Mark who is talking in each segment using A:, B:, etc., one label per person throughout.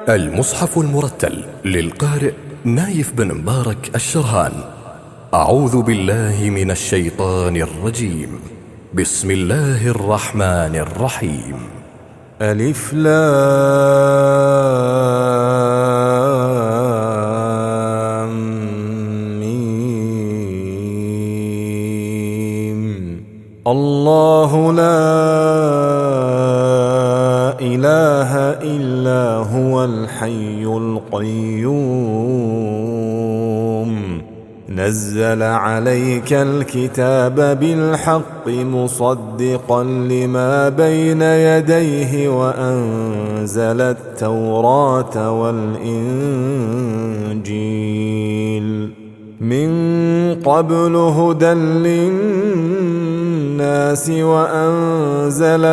A: المصحف المرتل للقارئ نايف بن مبارك الشرهان. أعوذ بالله من الشيطان الرجيم. بسم الله الرحمن الرحيم.
B: ألف لام ميم. الله لا إله إلا هو الحي القيوم. نزل عليك الكتاب بالحق مصدقا لما بين يديه وأنزل التوراة والإنجيل من قبل هدى للناس وأنزل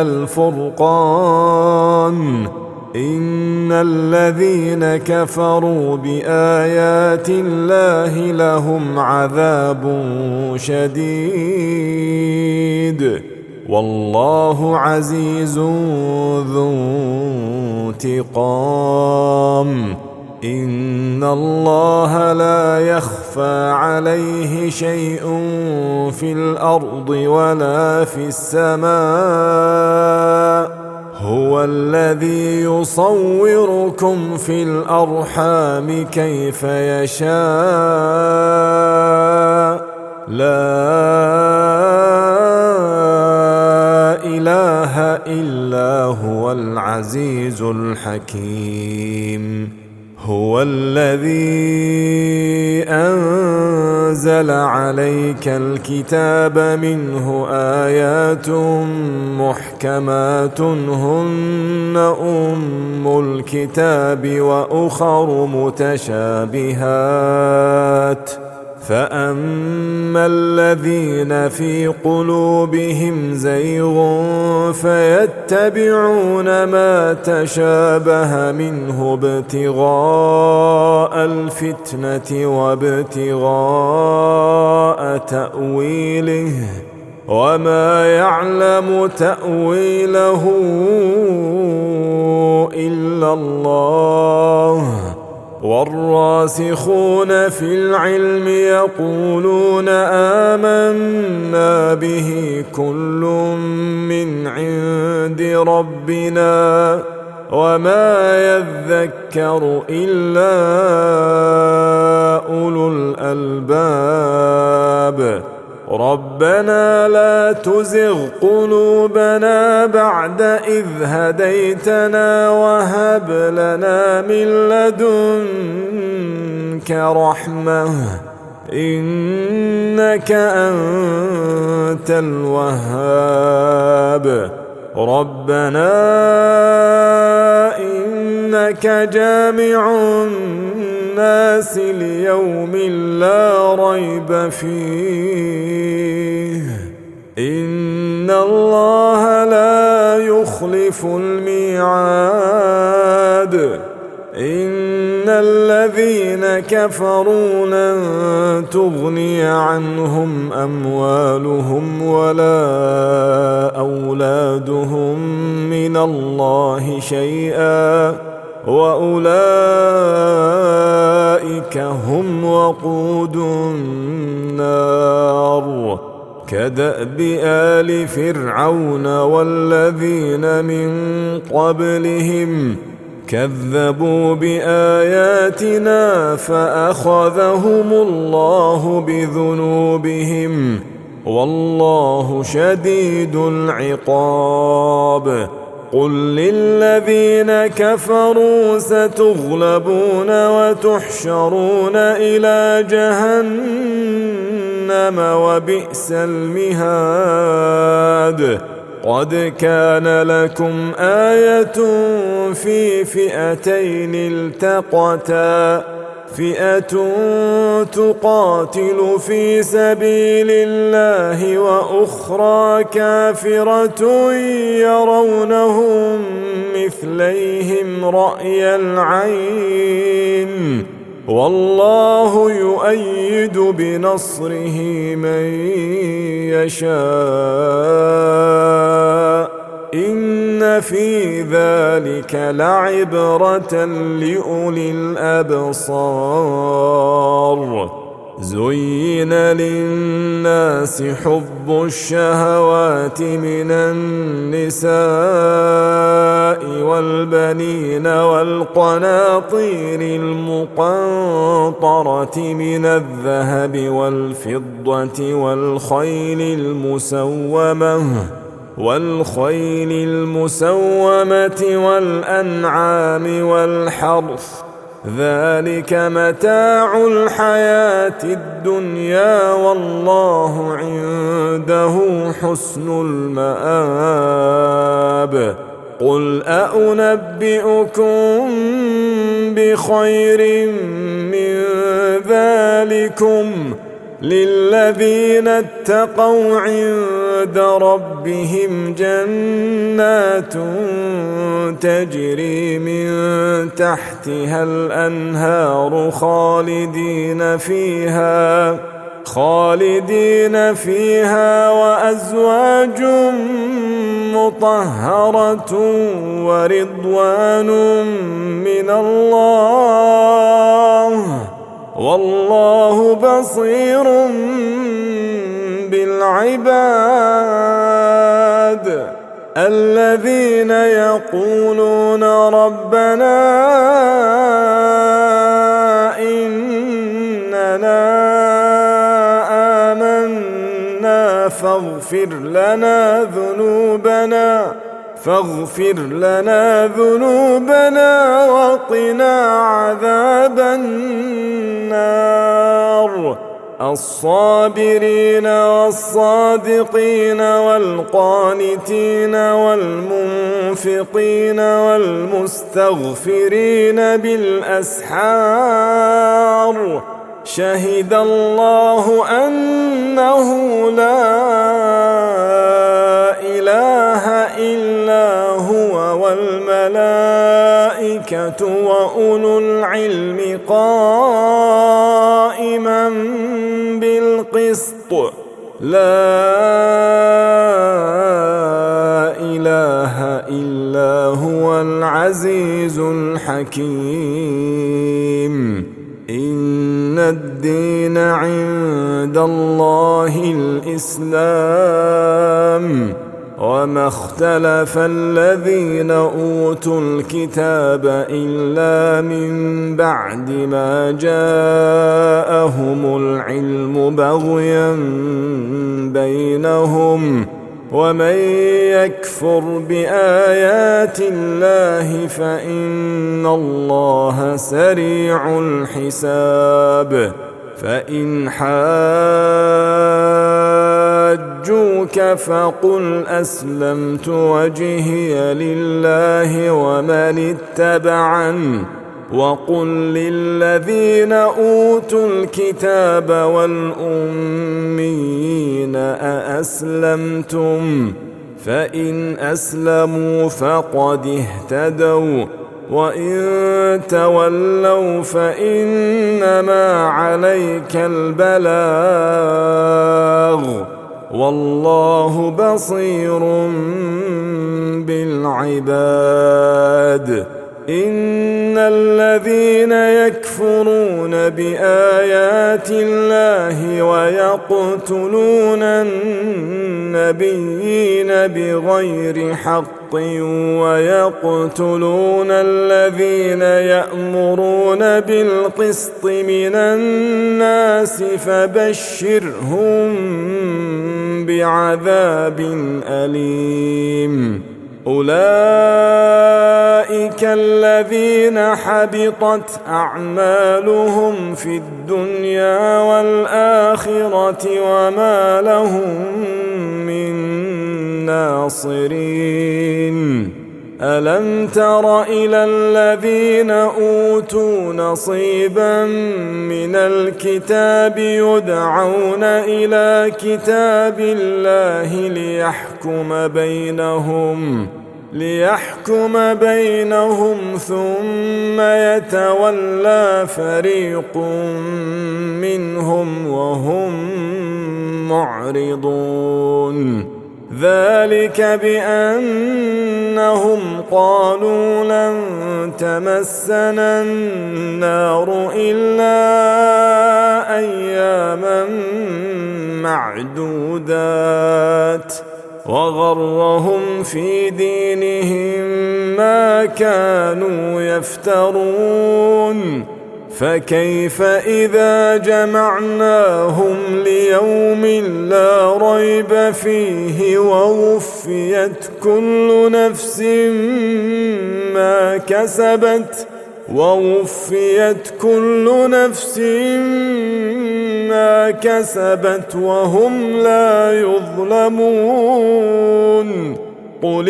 B: الفرقان. إن الذين كفروا بآيات الله لهم عذاب شديد والله عزيز ذو انتقام. إن الله لا يخفى عليه شيء في الأرض ولا في السماء. هو الذي يصوركم في الأرحام كيف يشاء. لا إله إلا هو العزيز الحكيم. هو الذي أنزل عليك الكتاب منه آيات محكمات هن أم الكتاب وأخر متشابهات. فأما الذين في قلوبهم زيغ فيتبعون ما تشابه منه ابتغاء الفتنة وابتغاء تأويله وما يعلم تأويله إلا الله. والراسخون في العلم يقولون آمنا به كل من عند ربنا وما يذكر إلا أولو الألباب. ربنا لا تزغ قلوبنا بعد إذ هديتنا وهب لنا من لدنك رحمة إنك أنت الوهاب. ربنا إنك جامع الناس ليوم لا ريب فيه. إن الله لا يخلف الميعاد. إن الذين كفروا لن تغني عنهم أموالهم ولا أولادهم من الله شيئا وأولئك هم وقود النار. كدأب آل فرعون والذين من قبلهم كذبوا بآياتنا فأخذهم الله بذنوبهم والله شديد العقاب. قل للذين كفروا ستغلبون وتحشرون إلى جهنم وبئس المهاد. قد كان لكم آية في فئتين التقتا فئة تقاتل في سبيل الله وأخرى كافرة يرونهم مثليهم رأي العين والله يؤيد بنصره من يشاء إن في ذلك لعبرة لأولي الأبصار. زين للناس حب الشهوات من النساء والبنين والقناطير المقنطرة من الذهب والفضة والخيل المسومة والأنعام والحرث، ذلك متاع الحياة الدنيا والله عنده حسن المآب. قل أنبئكم بخير من ذلكم للذين اتقوا عند ربهم جنات تجري من تحتها الأنهار خالدين فيها وأزواج مطهرة ورضوان من الله والله بصير بالعباد. الذين يقولون ربنا إننا آمنا فاغفر لنا ذنوبنا وقنا عذاب النار. الصابرين والصادقين والقانتين والمنفقين والمستغفرين بالأسحار. شهد الله أنه لا إله إلا هو والملائكة وأولو العلم قائما بالقسط. لا إله إلا هو العزيز الحكيم. إن الدين عند الله الإسلام وما اختلف الذين أوتوا الكتاب إلا من بعد ما جاءهم العلم بغيا بينهم ومن يكفر بآيات الله فإن الله سريع الحساب. فإن حاجوك فقل أسلمت وجهي لله ومن اتبعني وقل للذين أوتوا الكتاب والأميين أأسلمتم فإن أسلموا فقد اهتدوا وإن تولوا فإنما عليك البلاغ والله بصير بالعباد. إن الذين يكفرون بآيات الله ويقتلون النبيين بغير حق ويقتلون الذين يأمرون بالقسط من الناس فبشرهم بعذاب أليم. أولئك الذين حبطت أعمالهم في الدنيا والآخرة وما لهم من ناصرين. ألم تر إلى الذين أوتوا نصيبا من الكتاب يدعون إلى كتاب الله ليحكم بينهم ثم يتولى فريق منهم وهم معرضون. ذلك بأنهم قالوا لن تمسنا النار إلا أياما معدودات وغرهم في دينهم ما كانوا يفترون فكيف إذا جمعناهم ليوم لا ريب فيه ووفيت كل نفس ما كسبت وهم لا يظلمون قل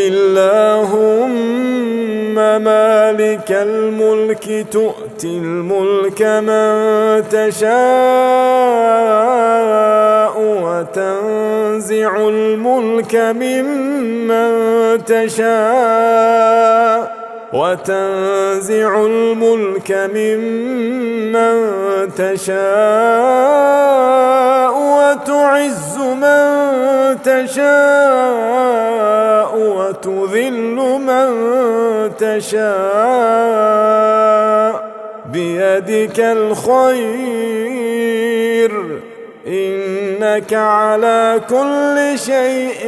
B: اللهم مالك الملك تؤتي الملك من تشاء وتنزع الملك ممن تشاء وتعز من تشاء وتذل من تشاء بيدك الخير إنك على كل شيء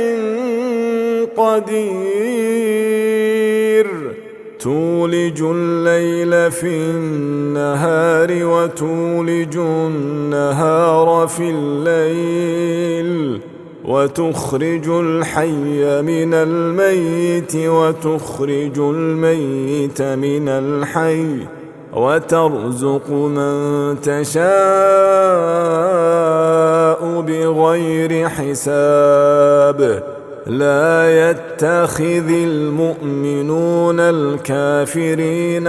B: قدير تولج الليل في النهار وتولج النهار في الليل وتخرج الحي من الميت وتخرج الميت من الحي وترزق من تشاء بغير حساب لا يتخذ المؤمنون الكافرين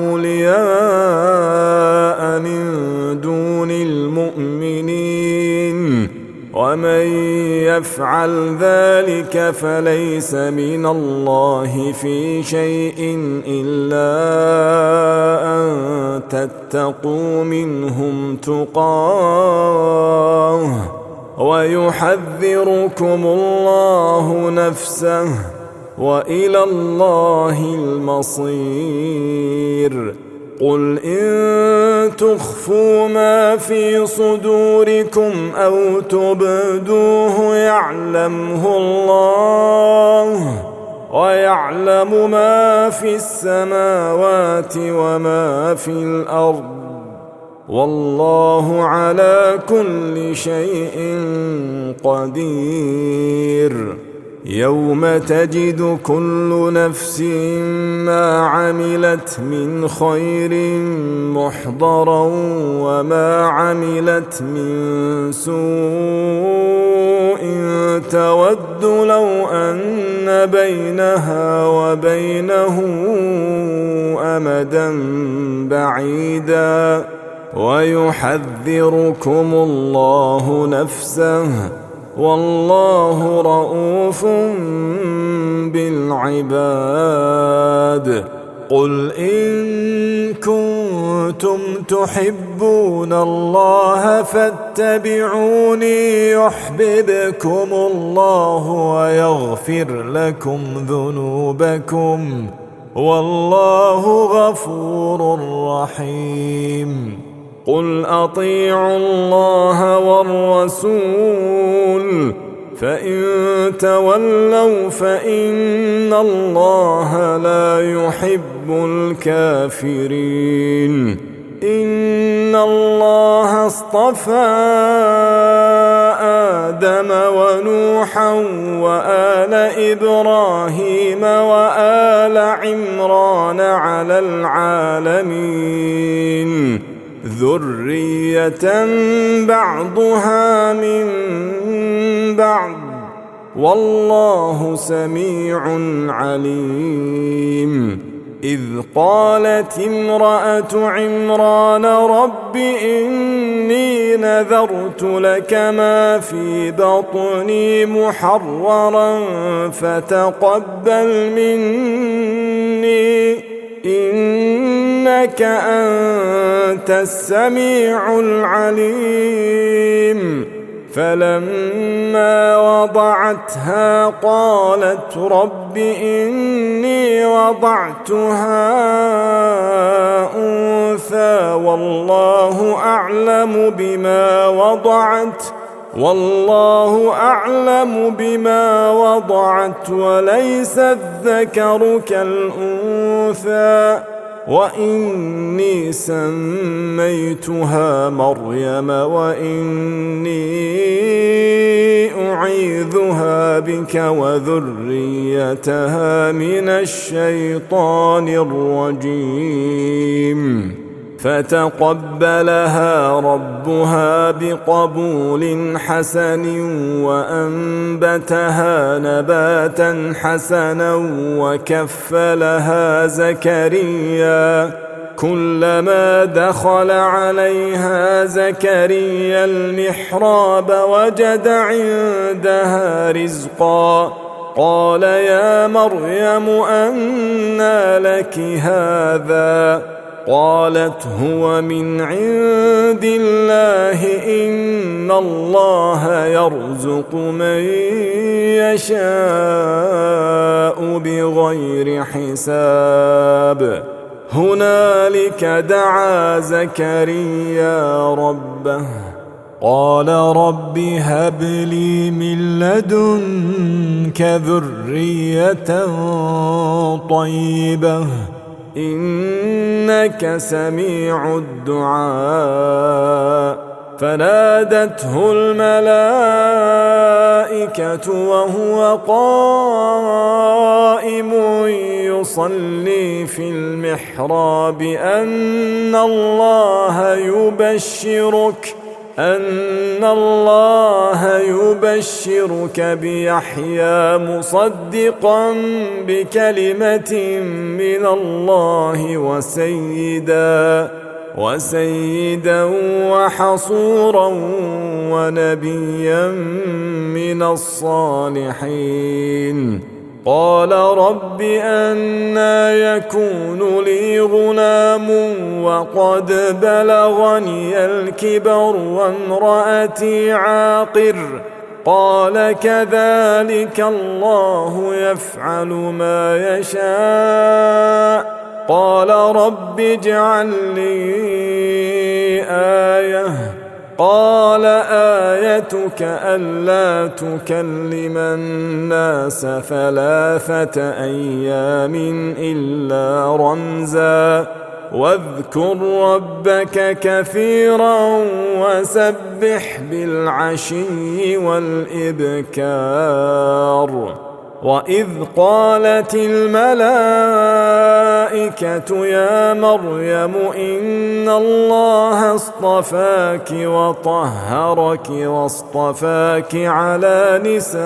B: أولياء من دون المؤمنين ومن يفعل ذلك فليس من الله في شيء إلا أن تتقوا منهم تقاه ويحذركم الله نفسه وإلى الله المصير قل إن تخفوا ما في صدوركم أو تبدوه يعلمه الله ويعلم ما في السماوات وما في الأرض والله على كل شيء قدير يوم تجد كل نفس ما عملت من خير محضرا وما عملت من سوء تود لو أن بينها وبينه أمدا بعيدا ويحذركم الله نفسه والله رؤوف بالعباد قل إن كنتم تحبون الله فاتبعوني يحببكم الله ويغفر لكم ذنوبكم والله غفور رحيم قل أطيعوا الله والرسول فإن تولوا فإن الله لا يحب الكافرين إن الله اصطفى آدم ونوحا وآل إبراهيم وآل عمران على العالمين ذرية بعضها من بعض والله سميع عليم إذ قالت امرأة عمران رب إني نذرت لك ما في بطني محررا فتقبل مني إنك أنت السميع العليم فلما وضعتها قالت رب إني وضعتها أنثى والله أعلم بما وضعت وليس الذكر كالأنثى وإني سميتها مريم وإني أعيذها بك وذريتها من الشيطان الرجيم فتقبلها ربها بقبول حسن وأنبتها نباتا حسنا وكفلها زكريا كلما دخل عليها زكريا المحراب وجد عندها رزقا قال يا مريم أنى لك هذا قالت هو من عند الله إن الله يرزق من يشاء بغير حساب هنالك دعا زكريا ربه قال رب هب لي من لدنك ذرية طيبة إنك سميع الدعاء فنادته الملائكة وهو قائم يصلي في المحراب أن الله يبشرك بيحيى مصدقا بكلمة من الله وسيدا وحصورا ونبيا من الصالحين قال رب أنى يكون لي غلام وقد بلغني الكبر وامرأتي عاقر قال كذلك الله يفعل ما يشاء قال رب اجعل لي آية قال آيتك ألا تكلم الناس 3 أيام إلا رمزا واذكر ربك كثيرا وسبح بالعشي والإبكار وإذ قالت الملائكة يا مريم إن الله اصطفاك وطهرك واصطفاك على نساء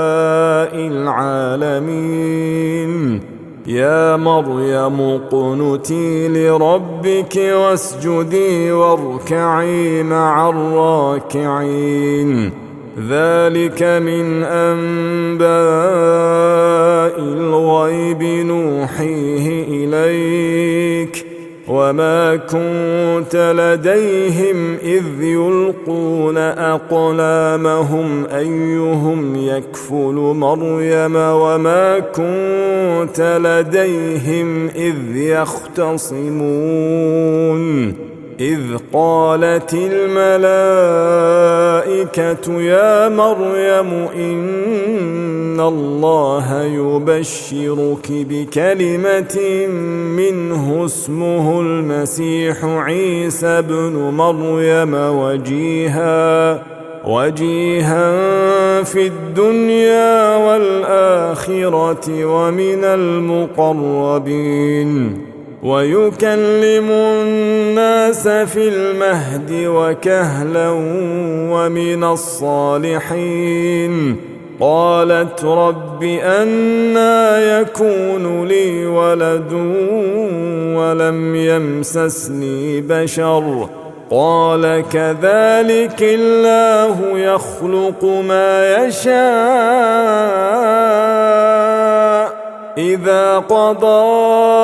B: العالمين يا مريم اقنتي لربك واسجدي واركعي مع الراكعين ذلك من أنباء الغيب نوحيه إليك وما كنت لديهم إذ يلقون أقلامهم أيهم يكفل مريم وما كنت لديهم إذ يختصمون إذ قالت الملائكة يا مريم إن الله يبشرك بكلمة منه اسمه المسيح عيسى بن مريم وجيها في الدنيا والآخرة ومن المقربين ويكلم الناس في المهد وكهلا ومن الصالحين قالت رب أنى يكون لي ولد ولم يمسسني بشر قال كذلك الله يخلق ما يشاء إذا قضى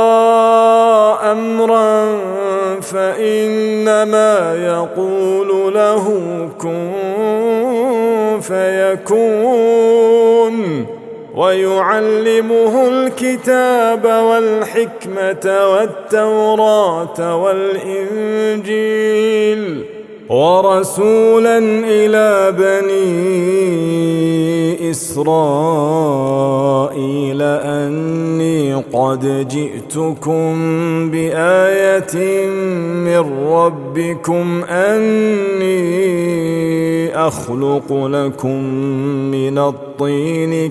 B: أمرا فإنما يقول له كن فيكون ويعلمه الكتاب والحكمة والتوراة والإنجيل ورسولا إلى بني إسرائيل أني قد جئتكم بآية من ربكم أني أخلق لكم من الطين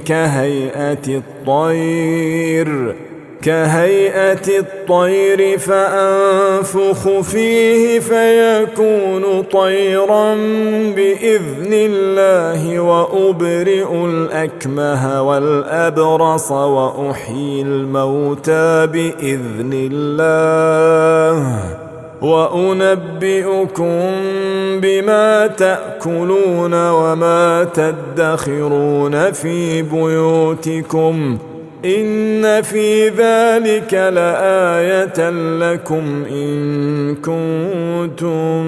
B: كهيئة الطير فأنفخ فيه فيكون طيرا بإذن الله وأبرئ الأكمه والأبرص وأحيي الموتى بإذن الله وأنبئكم بما تأكلون وما تدخرون في بيوتكم إن في ذلك لآية لكم إن كنتم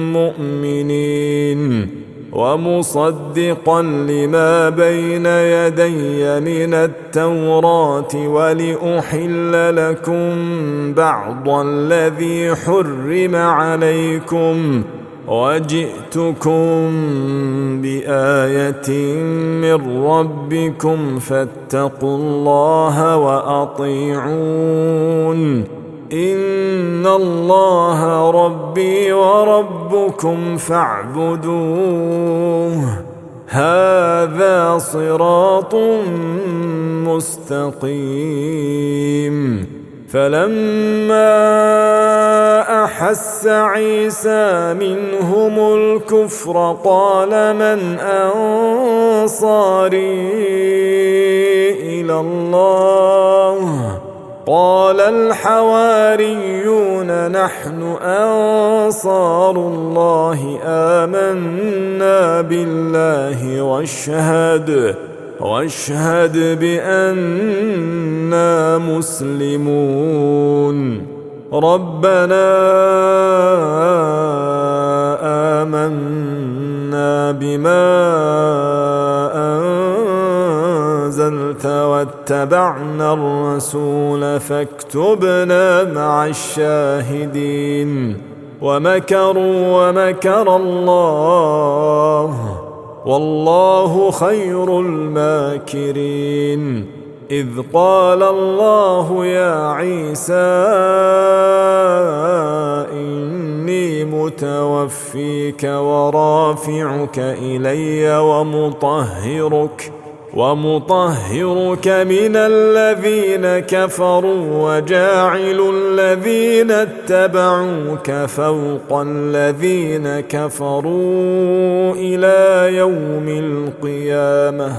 B: مؤمنين ومصدقا لما بين يدي من التوراة ولأحل لكم بعض الذي حرم عليكم وجئتكم بآية من ربكم فاتقوا الله وأطيعون إن الله ربي وربكم فاعبدوه هذا صراط مستقيم فلما أحس عيسى منهم الكفر قال من أنصاري إلى الله قال الحواريون نحن أنصار الله آمنا بالله واشهد بأننا مسلمون ربنا آمنا بما أنزلت واتبعنا الرسول فاكتبنا مع الشاهدين ومكروا ومكر الله والله خير الماكرين إذ قال الله يا عيسى إني متوفيك ورافعك إلي ومطهرك من الذين كفروا وجاعل الذين اتبعوك فوق الذين كفروا إلى يوم القيامة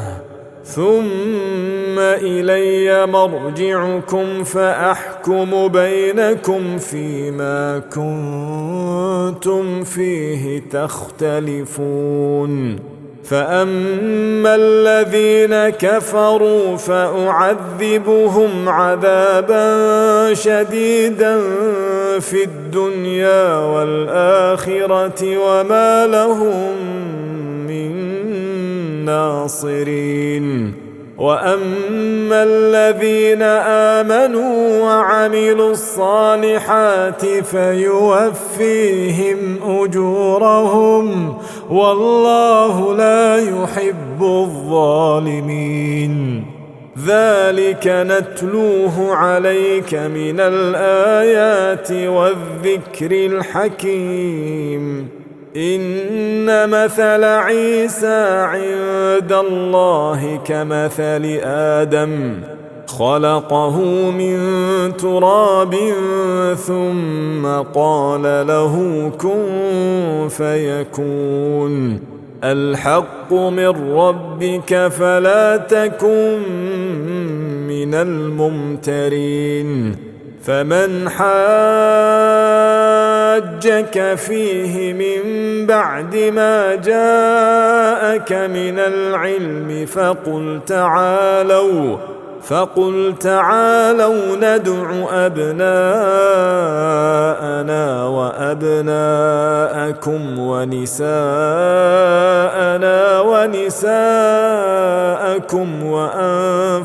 B: ثم إلي مرجعكم فأحكم بينكم فيما كنتم فيه تختلفون فأما الذين كفروا فأعذبهم عذابا شديدا في الدنيا والآخرة وما لهم من ناصرين وأما الذين آمنوا وعملوا الصالحات فيوفيهم أجورهم والله لا يحب الظالمين ذلك نتلوه عليك من الآيات والذكر الحكيم إن مثل عيسى عند الله كمثل آدم خلقه من تراب ثم قال له كن فيكون الحق من ربك فلا تكن من الممترين فمن حاجك فيه من بعد ما جاءك من العلم فقل تعالوا ندع أبناءنا وأبناءكم ونساءنا ونساءكم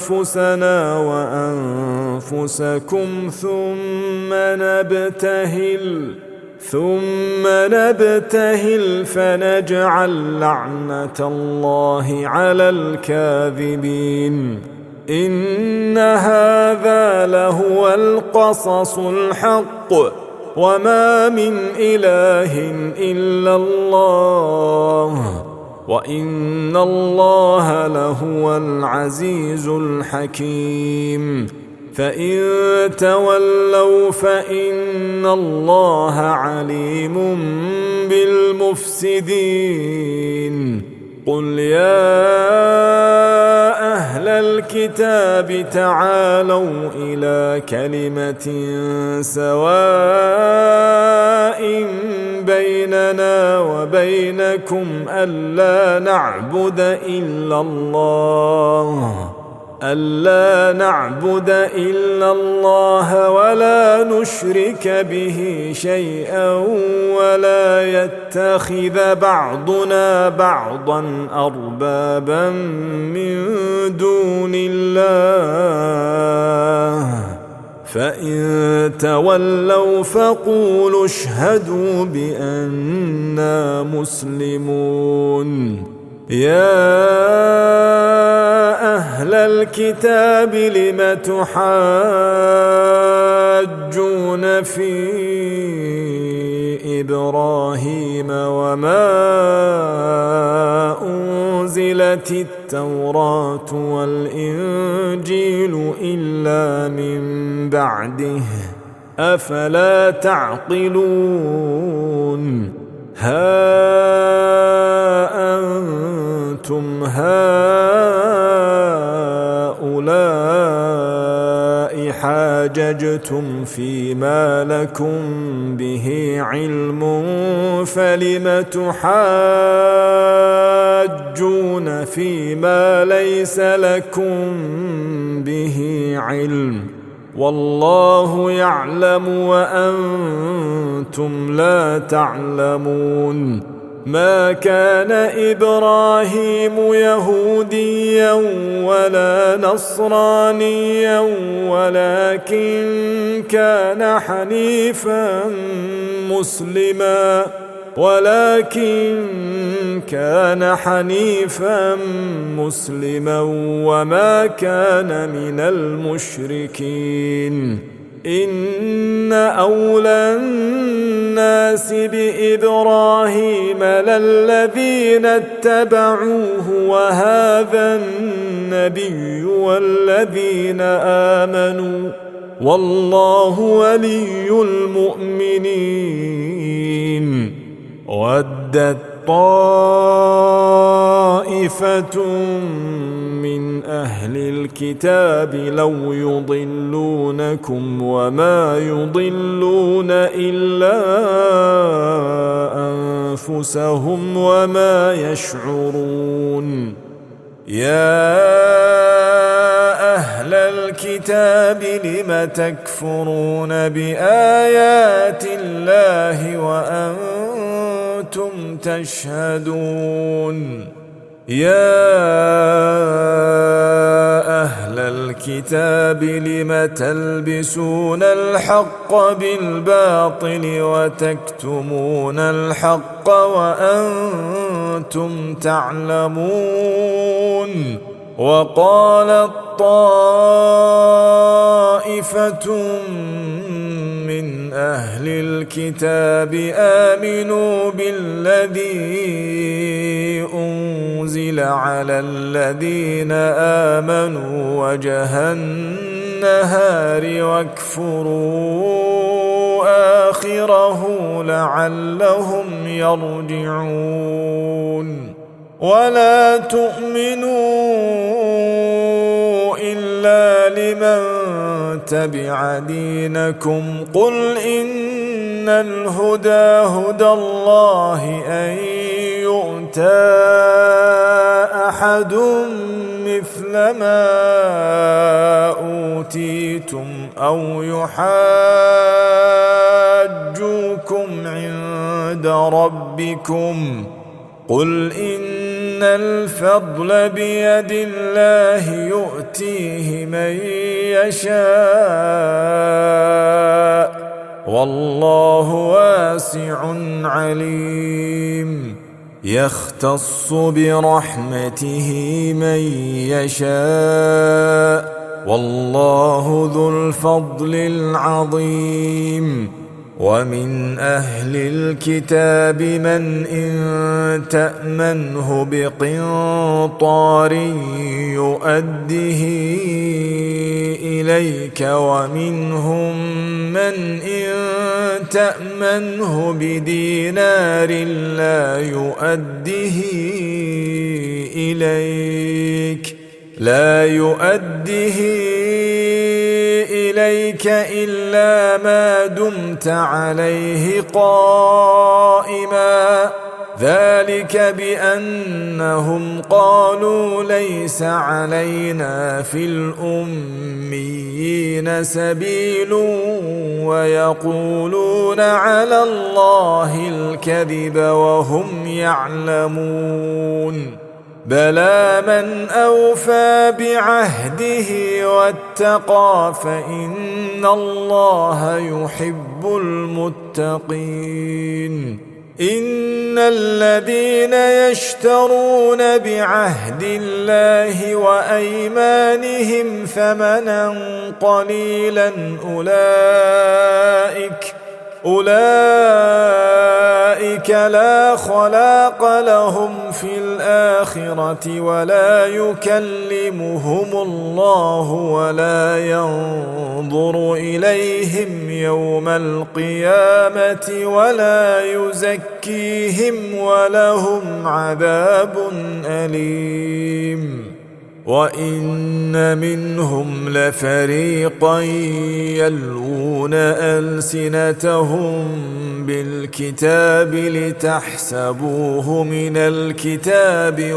B: أنفسنا وأنفسكم ثم نبتهل فنجعل لعنة الله على الكاذبين. إن هذا لهو القصص الحق وما من إله إلا الله وإن الله لهو العزيز الحكيم. فإن تولوا فإن الله عليم بالمفسدين. قل يا أهل الكتاب تعالوا إلى كلمة سواء بيننا وبينكم ألا نعبد إلا الله ولا نشرك به شيئا ولا يتخذ بعضنا بعضا أربابا من دون الله. فإن تولوا فقولوا اشهدوا بأننا مسلمون. يا أهل الكتاب لم تحاجون في إبراهيم وما أنزلت التوراة والإنجيل إلا من بعده أفلا تعقلون. ها أنتم هؤلاء حاججتم فيما لكم به علم فلم تحاجون فيما ليس لكم به علم والله يعلم وأنتم لا تعلمون. ما كان إبراهيم يهوديا ولا نصرانيا ولكن كان حنيفا مسلما وما كان من المشركين. إن أولى الناس بإبراهيم للذين اتبعوه وهذا النبي والذين آمنوا والله ولي المؤمنين. ودت طائفة من أهل الكتاب لو يضلونكم وما يضلون إلا أنفسهم وما يشعرون. يا أهل الكتاب لم تكفرون بآيات الله وأنتم تشهدون. يا أهل الكتاب لم تلبسون الحق بالباطل وتكتمون الحق وأنتم تعلمون. وقالت طائفة من أهل الكتاب آمنوا بالذي أنزل على الذين آمنوا وجه النهار واكفروا آخره لعلهم يرجعون. ولا تؤمنوا إلا لمن تبع دينكم قل إن الهدى هدى الله أن يؤتى أحد مثل ما أوتيتم أو يحاجوكم عند ربكم قل إن الفضل بيد الله يؤتيه من يشاء والله واسع عليم يختص برحمته من يشاء والله ذو الفضل العظيم ومن أهل الكتاب من إن تأمنه بقنطار يؤده إليك ومنهم من إن تأمنه بدينار لا يؤده إليك إلا ما دمت عليه قائما ذلك بأنهم قالوا ليس علينا في الأميين سبيل ويقولون على الله الكذب وهم يعلمون بلى من أوفى بعهده واتقى فإن الله يحب المتقين إن الذين يشترون بعهد الله وأيمانهم ثمنا قليلا أولئك لا خلاق لهم في الآخرة ولا يكلمهم الله ولا ينظر إليهم يوم القيامة ولا يزكيهم ولهم عذاب أليم وإن منهم لفريقا يلوون ألسنتهم بالكتاب لتحسبوه من الكتاب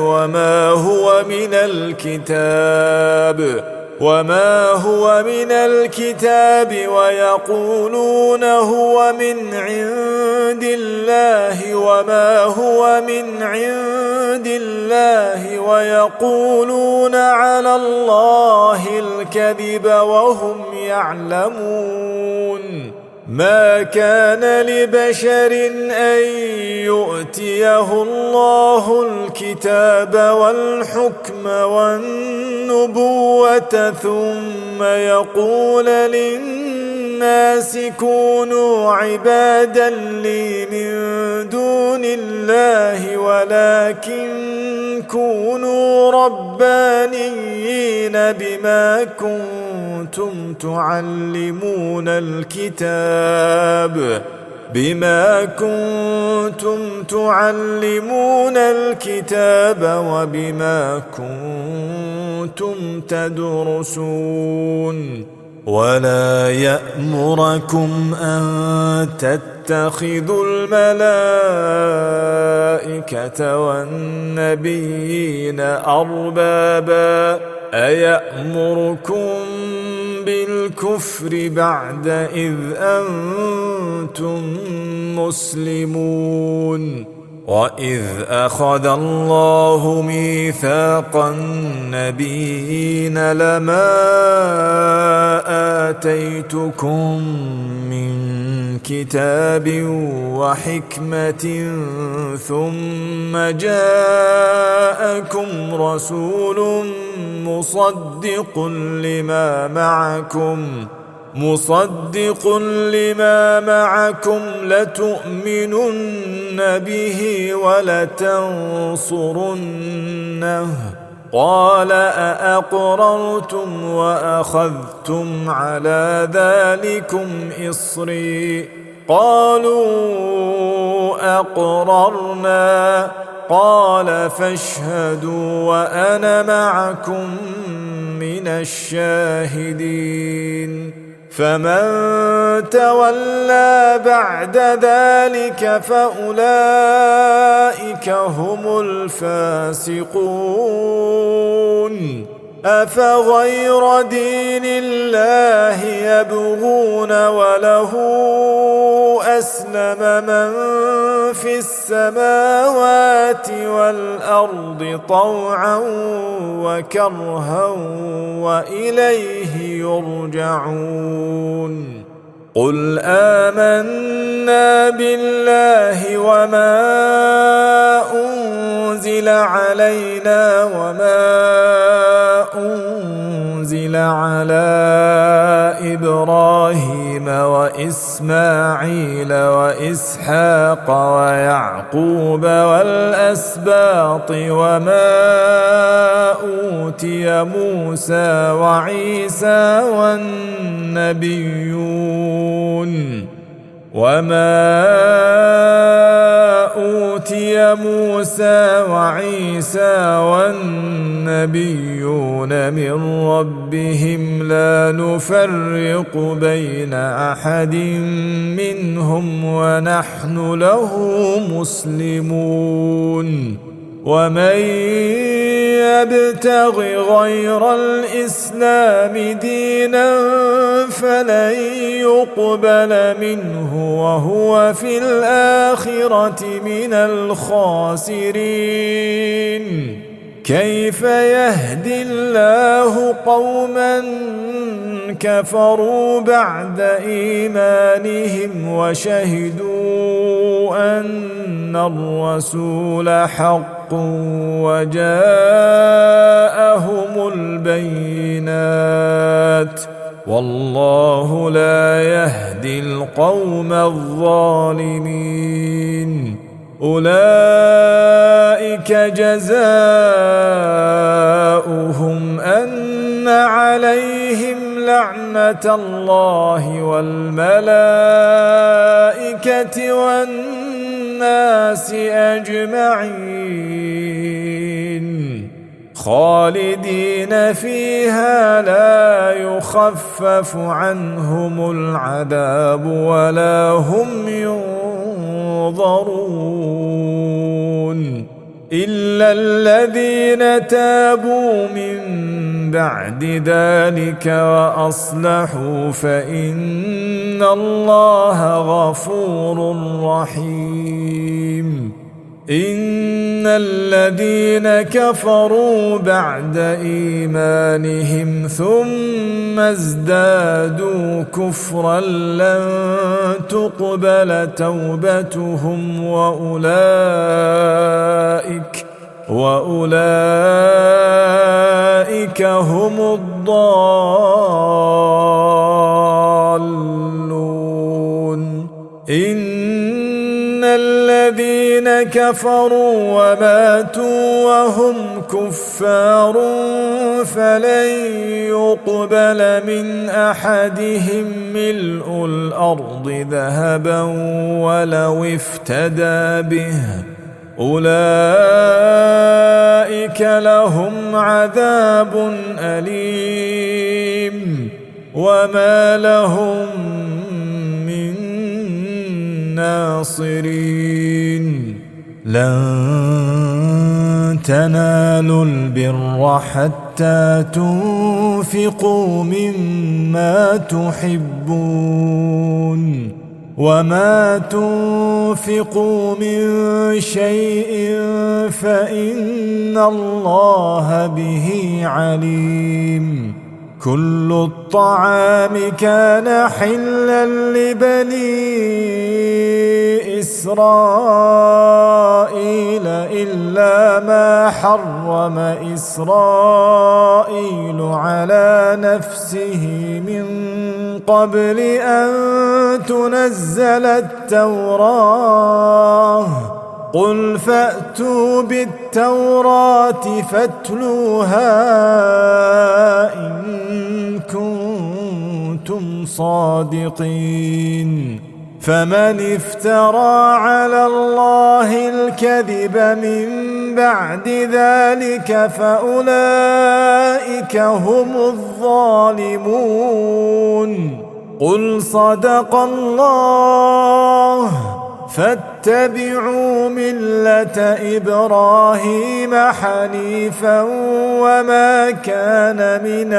B: وما هو من الكتاب ويقولون هو من عند الله وما هو من عند الله ويقولون على الله الكذب وهم يعلمون ما كان لبشر أن يؤتيه الله الكتاب والحكم والنبوة ثم يقول للناس كونوا عبادا لي من دون الله ولكن كونوا ربانيين بما كنتم تعلمون الكتاب وبما كنتم تدرسون ولا يأمركم أن تتخذوا الملائكة والنبيين أربابا أيأمركم بالكفر بعد إذ أنتم مسلمون وإذ أخذ الله ميثاق النبيين لما آتيتكم من كتاب وحكمة ثم جاءكم رسول مصدق لما معكم لتؤمنن به ولتنصرنه قال أأقررتم وأخذتم على ذلكم إصري قالوا أقررنا قال فاشهدوا وأنا معكم من الشاهدين فمن تولى بعد ذلك فأولئك هم الفاسقون أفغير دين الله يبغون وله أسلم من في السماوات والأرض طوعا وكرها وإليه يرجعون قل آمنا بالله وما أنزل علينا وما أنزل على إبراهيم وإسماعيل وإسحاق ويعقوب والأسباط وما أوتي موسى وعيسى والنبيون من ربهم لا نفرق بين أحد منهم ونحن له مسلمون ومن يبتغ غير الإسلام دينا فلن يقبل منه وهو في الآخرة من الخاسرين كيف يهدي الله قوما كفروا بعد إيمانهم وشهدوا أن الرسول حق وجاءهم البينات والله لا يهدي القوم الظالمين أولئك جزاؤهم أن عليهم لعنة الله والملائكة والناس أجمعين خالدين فيها لا يخفف عنهم العذاب ولا هم ينظرون إلا الذين تابوا من بعد ذلك وأصلحوا فإن الله غفور رحيم إن الذين كفروا بعد إيمانهم ثم ازدادوا كفرا لن تقبل توبتهم وأولئك هم الضالون إن الذين كفروا وماتوا وهم كفار فلن يقبل من أحدهم ملء الأرض ذهبا ولو افتدى به أولئك لهم عذاب أليم وما لهم من ناصرين لن تنالوا البر حتى تنفقوا مما تحبون وما تنفقوا من شيء فإن الله به عليم كل الطعام كان حلا لبني إسرائيل إلا ما حرم إسرائيل على نفسه من قبل أن تنزل التوراة قل فأتوا بالتوراة فاتلوها إن كنتم صادقين فمن افترى على الله الكذب من بعد ذلك فأولئك هم الظالمون قل صدق الله فاتبعوا ملة إبراهيم حنيفا وما كان من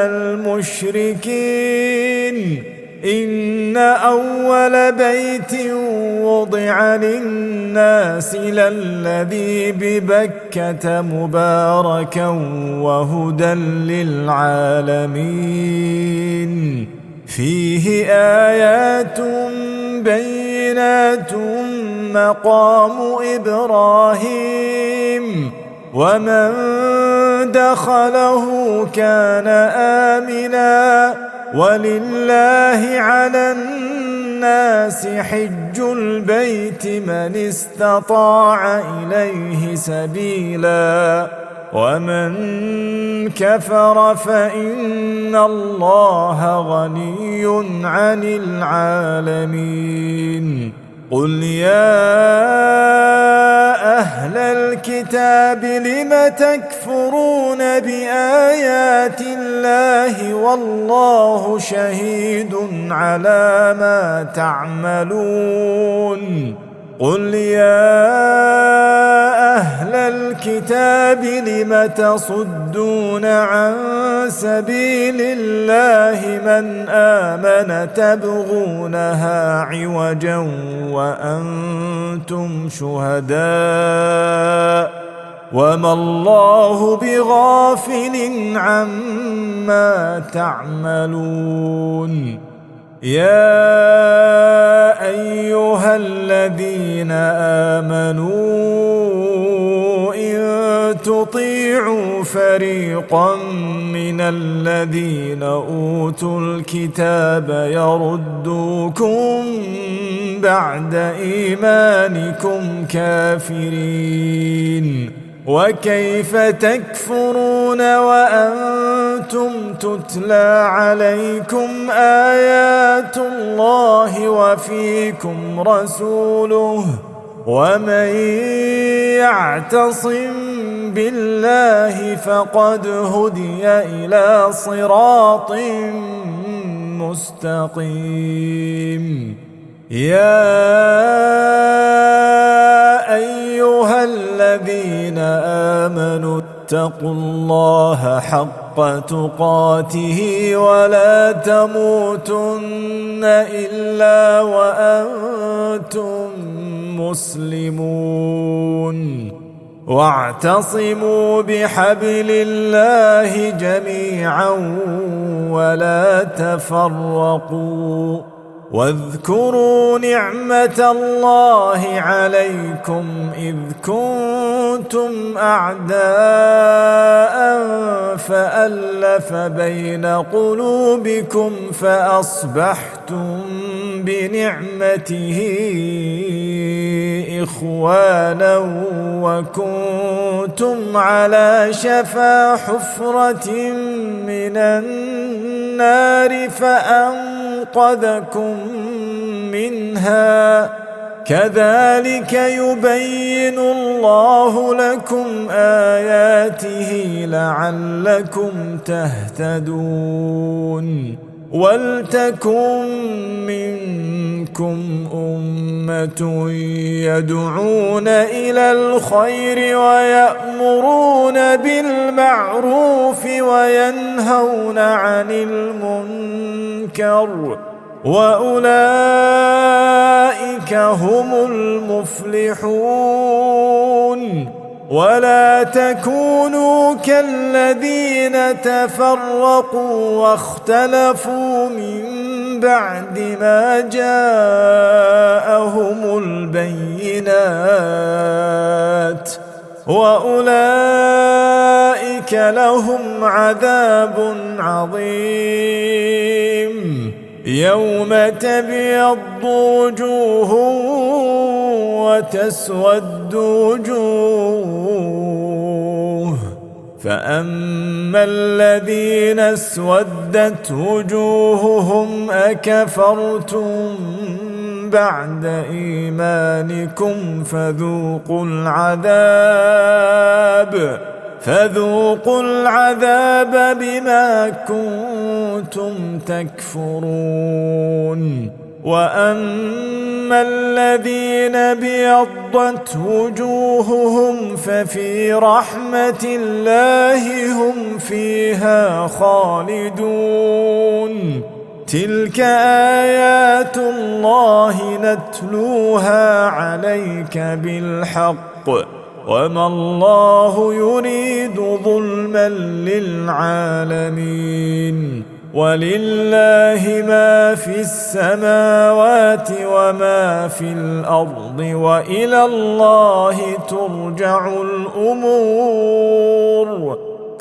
B: المشركين إن أول بيت وضع للناس للذي ببكة مباركا وهدى للعالمين فيه آيات بينات مقام إبراهيم ومن دخله كان آمنا ولله على الناس حج البيت من استطاع إليه سبيلا ومن كفر فإن الله غني عن العالمين قل يا أهل الكتاب لم تكفرون بآيات الله والله شهيد على ما تعملون قل يا أهل الكتاب لم تصدون عن سبيل الله من آمن تبغونها عوجا وأنتم شهداء وما الله بغافل عما تعملون يا أيها الذين آمنوا إن تطيعوا فريقا من الذين أوتوا الكتاب يردوكم بعد إيمانكم كافرين وكيف تكفرون وأنتم تتلى عليكم آيات الله وفيكم رسوله ومن يعتصم بالله فقد هدي إلى صراط مستقيم يا أيها الذين آمنوا اتقوا الله حق تقاته ولا تموتن إلا وأنتم مسلمون واعتصموا بحبل الله جميعا ولا تفرقوا واذكروا نعمة الله عليكم إذ كنتم أعداء فألف بين قلوبكم فأصبحتم بنعمته إخوانا وكنتم على شفا حفرة من النار فأنقذكم منها كذلك يبين الله لكم آياته لعلكم تهتدون ولتكن منكم أمة يدعون إلى الخير ويأمرون بالمعروف وينهون عن المنكر وأولئك هم المفلحون ولا تكونوا كالذين تفرقوا واختلفوا من بعد ما جاءهم البينات وأولئك لهم عذاب عظيم يوم تبيض وجوه وتسود وجوه فأما الذين اسودت وجوههم أكفرتم بعد إيمانكم فذوقوا العذاب بما كنتم تكفرون وأما الذين ابيضت وجوههم ففي رحمة الله هم فيها خالدون. تلك آيات الله نتلوها عليك بالحق وما الله يريد ظلما للعالمين. ولله ما في السماوات وما في الأرض وإلى الله ترجع الأمور.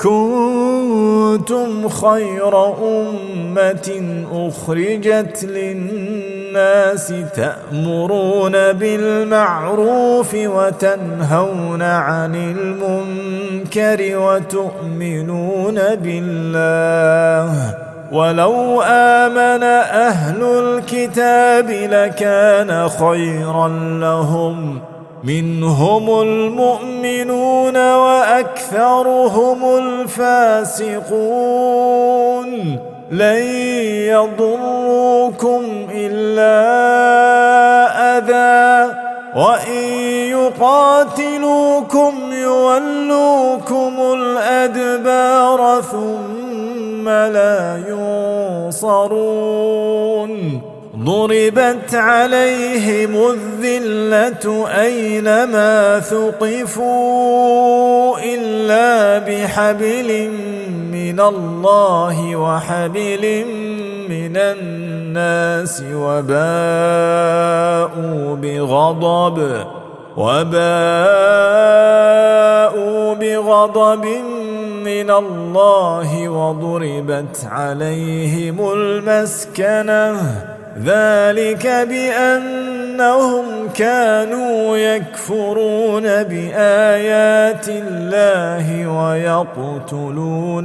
B: كنتم خير أمة أخرجت للناس تأمرون بالمعروف وتنهون عن المنكر وتؤمنون بالله. ولو آمن أهل الكتاب لكان خيرا لهم منهم المؤمنون وأكثرهم الفاسقون. لن يضروكم إلا أذى وإن يقاتلوكم يولوكم الأدبار ثم لا ينصرون. ضربت عليهم الذلة أينما ثقفوا إلا بحبل من الله وحبل من الناس وباءوا بغضب من الله وضربت عليهم المسكنة. ذلك بأنهم كانوا يكفرون بآيات الله ويقتلون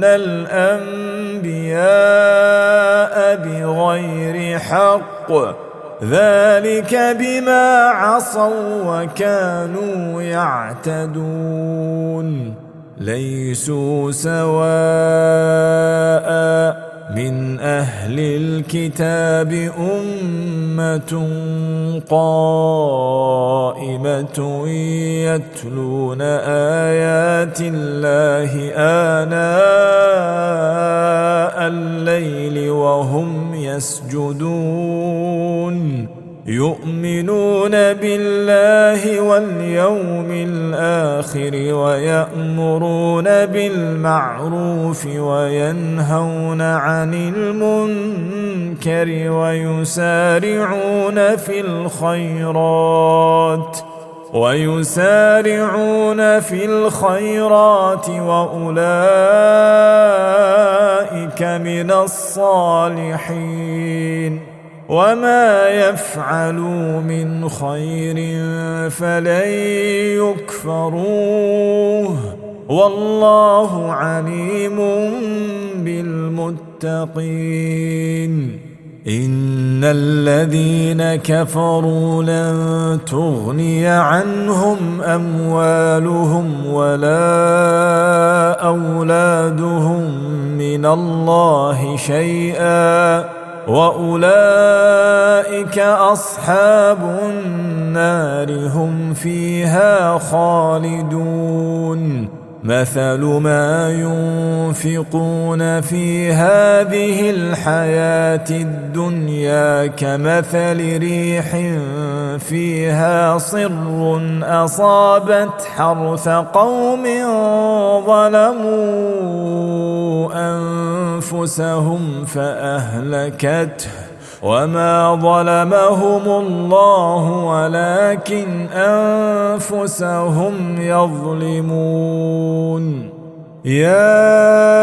B: الأنبياء بغير حق. ذلك بما عصوا وكانوا يعتدون. ليسوا سواء من أهل الكتاب أمة قائمة يتلون آيات الله آناء الليل وهم يسجدون. يؤمنون بالله واليوم الآخر ويأمرون بالمعروف وينهون عن المنكر ويسارعون في الخيرات وأولئك من الصالحين. وما يفعلوا من خير فلن يكفروه والله عليم بالمتقين. إن الذين كفروا لن تغني عنهم أموالهم ولا أولادهم من الله شيئا وأولئك أصحاب النار هم فيها خالدون. مثل ما ينفقون في هذه الحياة الدنيا كمثل ريح فيها صر أصابت حرث قوم ظلموا أنفسهم فأهلكته وما ظلمهم الله ولكن أنفسهم يظلمون. يا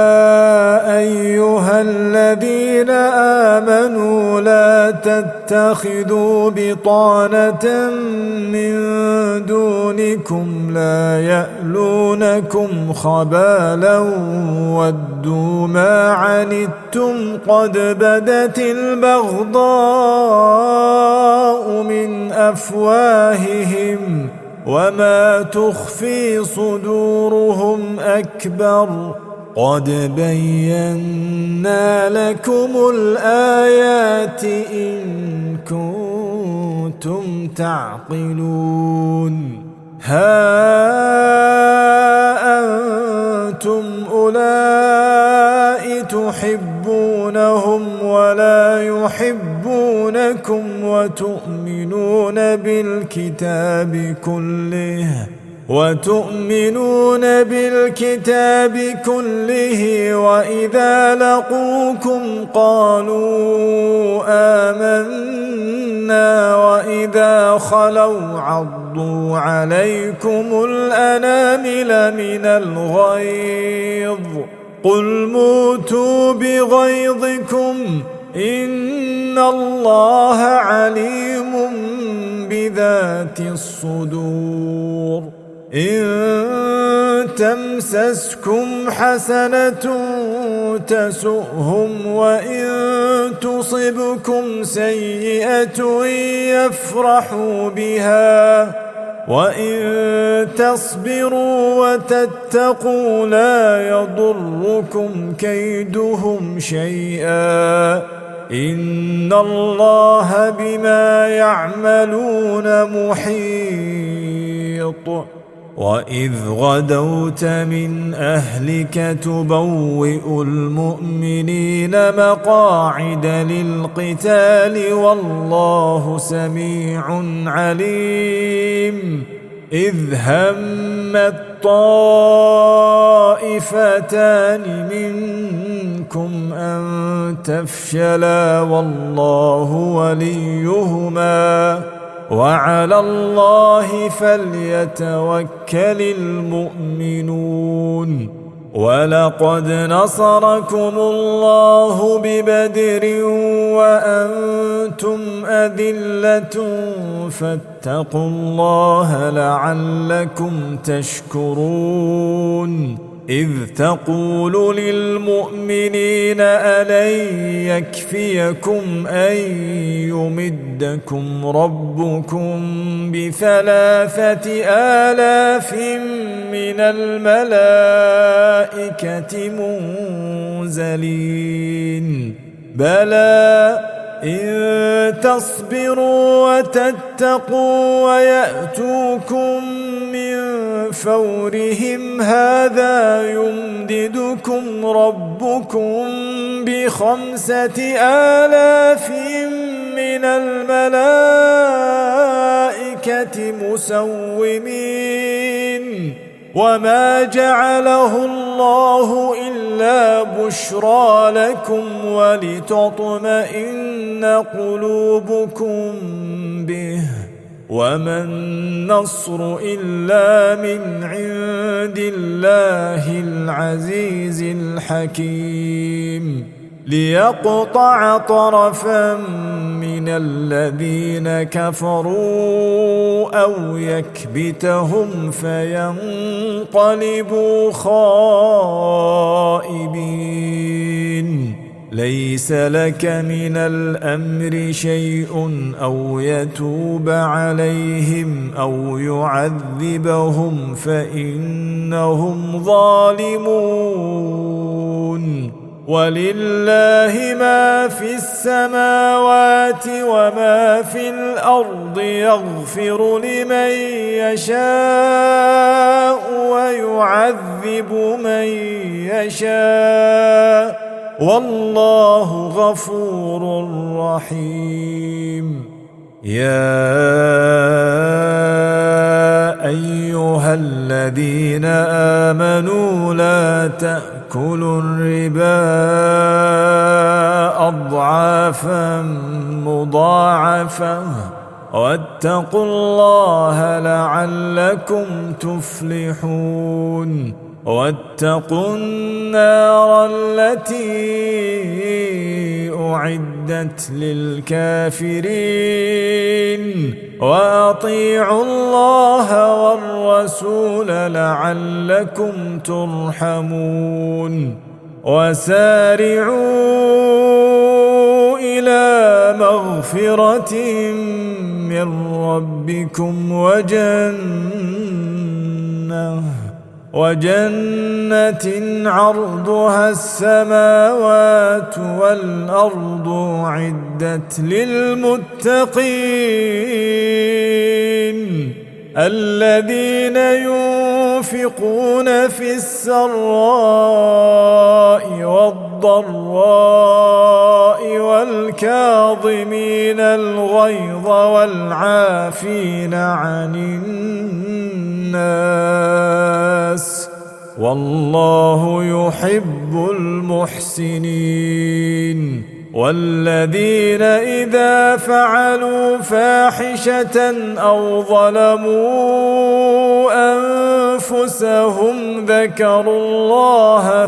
B: أيها الذين آمنوا لا تتخذوا بطانة من دونكم لا يألونكم خبالا ودوا ما عنتم قد بدت البغضاء من أفواههم وما تخفي صدورهم أكبر قد بينا لكم الآيات إن كنتم تعقلون ها أنتم أولئك تحبونهم ولا يحبونكم وتؤمنون بالكتاب كله وإذا لقوكم قالوا آمنا وإذا خلوا عضوا عليكم الأنامل من الغيظ قل موتوا بغيظكم إن الله عليم بذات الصدور إن تمسسكم حسنة تسؤهم وإن تصبكم سيئة يفرحوا بها وإن تصبروا وتتقوا لا يضركم كيدهم شيئا إن الله بما يعملون محيط وإذ غدوت من أهلك تبوئ المؤمنين مقاعد للقتال والله سميع عليم إذ همت طائفتان منكم أن تفشلا والله وليهما وعلى الله فليتوكل المؤمنون ولقد نصركم الله ببدر وأنتم أذلة فاتقوا الله لعلكم تشكرون إذ تقول للمؤمنين ألن يكفيكم أن يمدكم ربكم ب3,000 من الملائكة منزلين بلى إن تصبروا وتتقوا ويأتوكم من فورهم هذا يمددكم ربكم ب5,000 من الملائكة مسومين وما جعله الله إلا بشرى لكم ولتطمئن قلوبكم به وما النصر إلا من عند الله العزيز الحكيم ليقطع طرفا من الذين كفروا أو يكبتهم فينقلبوا خائبين ليس لك من الأمر شيء أو يتوب عليهم أو يعذبهم فإنهم ظالمون ولله ما في السماوات وما في الأرض يغفر لمن يشاء ويعذب من يشاء والله غفور رحيم يا أيها الذين آمنوا لا تأكلوا الربا أضعافا مضاعفة واتقوا الله لعلكم تفلحون واتقوا النار التي أعدت للكافرين وأطيعوا الله والرسول لعلكم ترحمون وسارعوا إلى مغفرة من ربكم وجنة عرضها السماوات والأرض أعدت للمتقين الذين ينفقون في السراء والضراء والكاظمين الغيظ والعافين عن الناس والله يحب المحسنين والذين إذا فعلوا فاحشة أو ظلموا أنفسهم ذكروا الله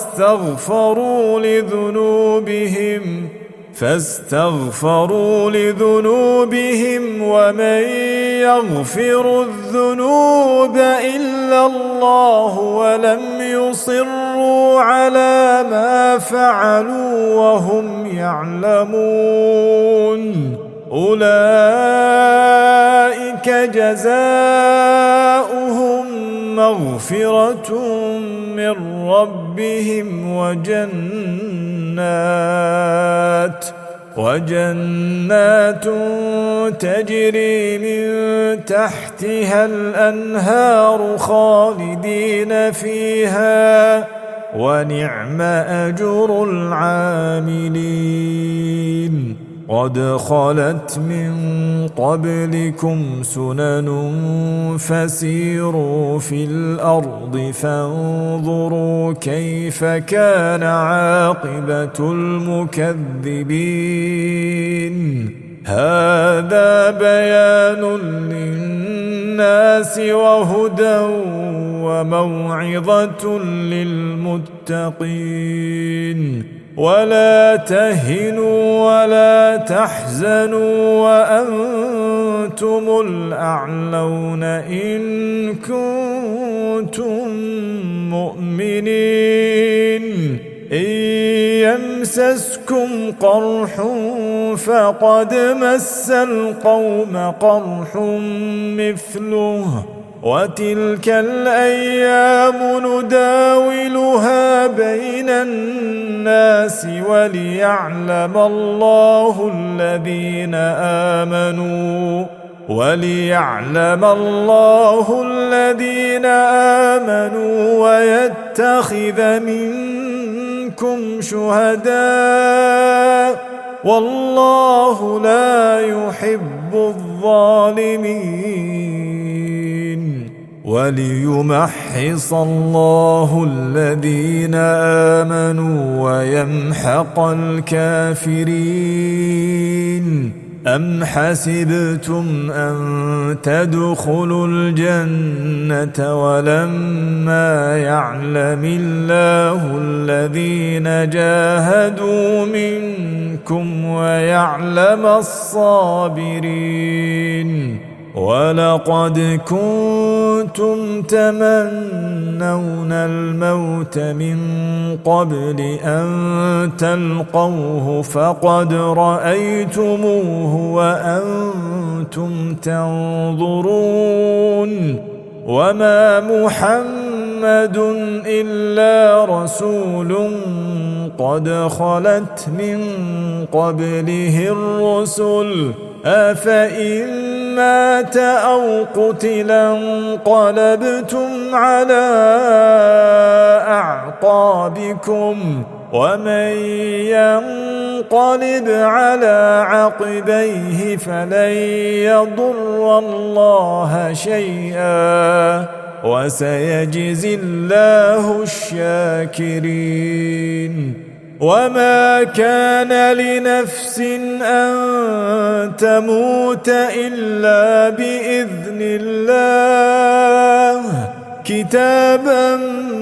B: فاستغفروا لذنوبهم ومن يغفر الذنوب إلا الله ولم يصروا على ما فعلوا وهم يعلمون أولئك جزاؤهم مغفرة من ربهم وجنات تجري من تحتها الأنهار خالدين فيها ونعم أجر العاملين قد خلت من قبلكم سنن فسيروا في الأرض فانظروا كيف كان عاقبة المكذبين هذا بيان للناس وهدى وموعظة للمتقين ولا تهنوا ولا تحزنوا وأنتم الأعلون إن كنتم مؤمنين إن يمسسكم قرح فقد مس القوم قرح مثله وتلك الأيام نداولها بين الناس وليعلم الله الذين آمنوا ويتخذ منكم شهداء والله لا يحب الظالمين وليمحص الله الذين آمنوا ويمحق الكافرين أم حسبتم أن تدخلوا الجنة ولما يعلم الله الذين جاهدوا منكم ويعلم الصابرين ولقد كنتم تمنون الموت من قبل أن تلقوه فقد رأيتموه وأنتم تنظرون وما محمد إلا رسول قد خلت من قبله الرسل أفإن مات أو قتلا انقلبتم على أعقابكم ومن ينقلب على عقبيه فلن يضر الله شيئا وسيجزي الله الشاكرين وما كان لنفس أن تموت إلا بإذن الله كتابا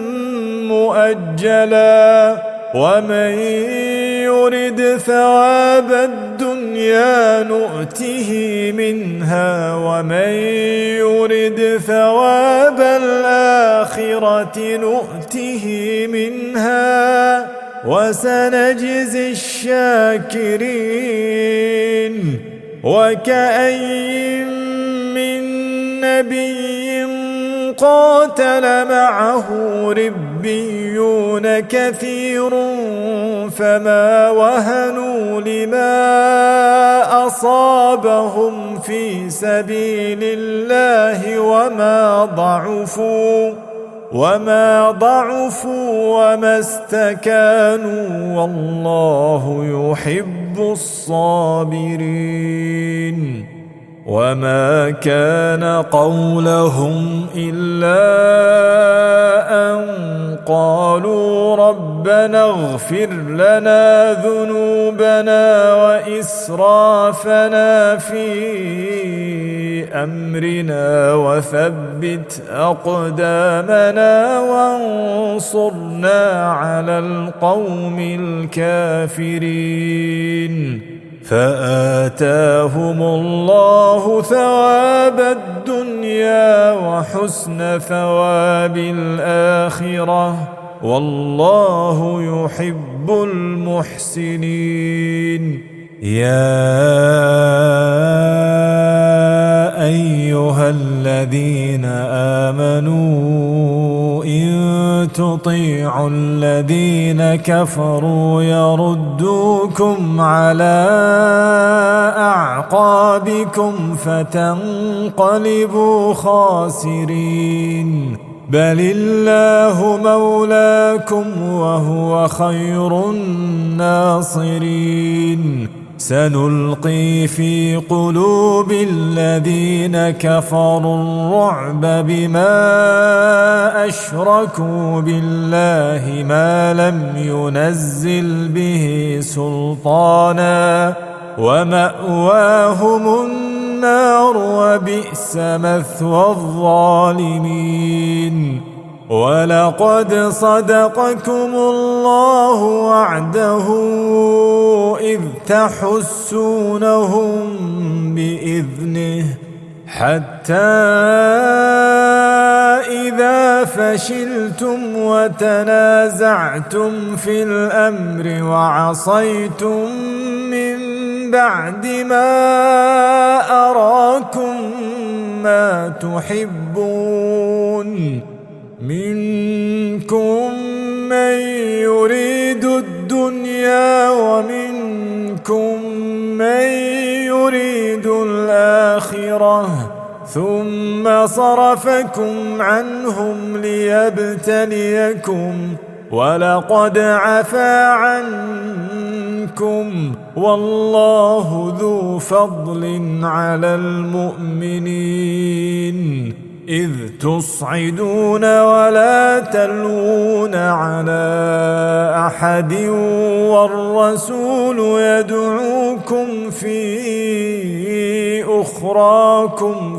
B: مؤجلا ومن يرد ثواب الدنيا نؤته منها ومن يرد ثواب الآخرة نؤته منها وسنجزي الشاكرين وكأين من نبي قاتل معه ربيون كثير فما وهنوا لما أصابهم في سبيل الله وما ضعفوا وما استكانوا والله يحب الصابرين. وما كان قولهم إلا أن قالوا ربنا اغفر لنا ذنوبنا وإسرافنا في أمرنا وثبت أقدامنا وانصرنا على القوم الكافرين. فآتاهم الله ثواب الدنيا وحسن ثواب الآخرة والله يحب المحسنين. يا أيها الذين آمنوا إن تطيعوا الذين كفروا يردوكم على أعقابكم فتنقلبوا خاسرين. بل الله مولاكم وهو خير الناصرين. سنلقي في قلوب الذين كفروا الرعب بما أشركوا بالله ما لم ينزل به سلطانا ومأواهم النار وبئس مثوى الظالمين. ولقد صدقكم الله وعده إذ تحسونهم بإذنه حتى إذا فشلتم وتنازعتم في الأمر وعصيتم من بعد ما أراكم ما تحبون منكم من يريد الدنيا ومنكم من يريد الآخرة ثم صرفكم عنهم ليبتليكم ولقد عفا عنكم والله ذو فضل على المؤمنين. إذ تصعدون ولا تلوون على أحد والرسول يدعوكم في أخراكم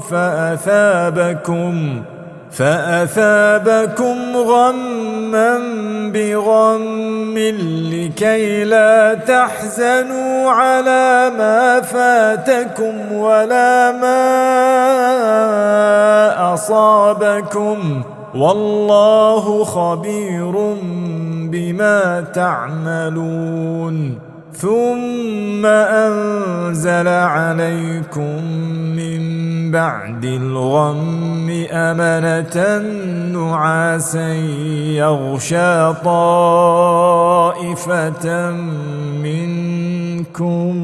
B: فأثابكم غما بغم لكي لا تحزنوا على ما فاتكم ولا ما أصابكم والله خبير بما تعملون. ثم أنزل عليكم من بعد الغم أمنة نعاسا يغشى طائفة منكم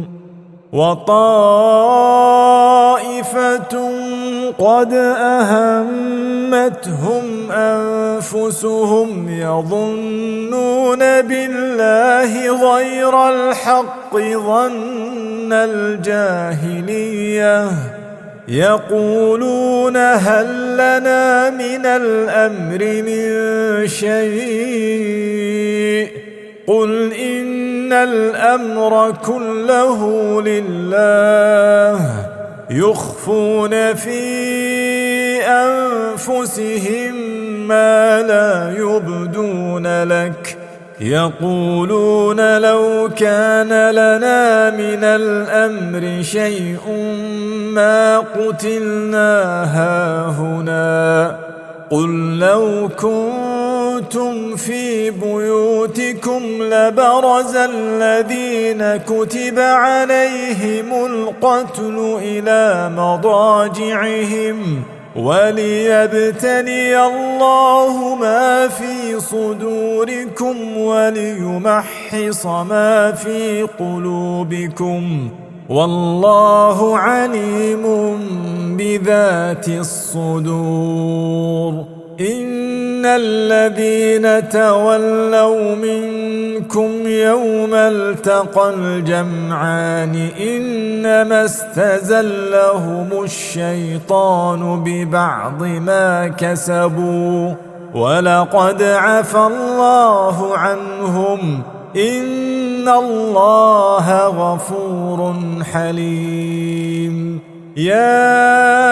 B: وطائفة قد أهمتهم أنفسهم يظنون بالله غير الحق ظن الجاهلية يقولون هل لنا من الأمر من شيء قل إن الأمر كله لله يخفون في أنفسهم ما لا يبدون لك يقولون لو كان لنا من الأمر شيء ما قتلنا هاهنا قل لو كنتم في بيوتكم لبرز الذين كتب عليهم القتل إلى مضاجعهم وليبتلي الله ما في صدوركم وليمحص ما في قلوبكم، والله عليم بذات الصدور. إن الذين تولوا منكم يوم التقى الجمعان إنما استزلهم الشيطان ببعض ما كسبوا، ولقد عفى الله عنهم، إن الله غفور حليم. يا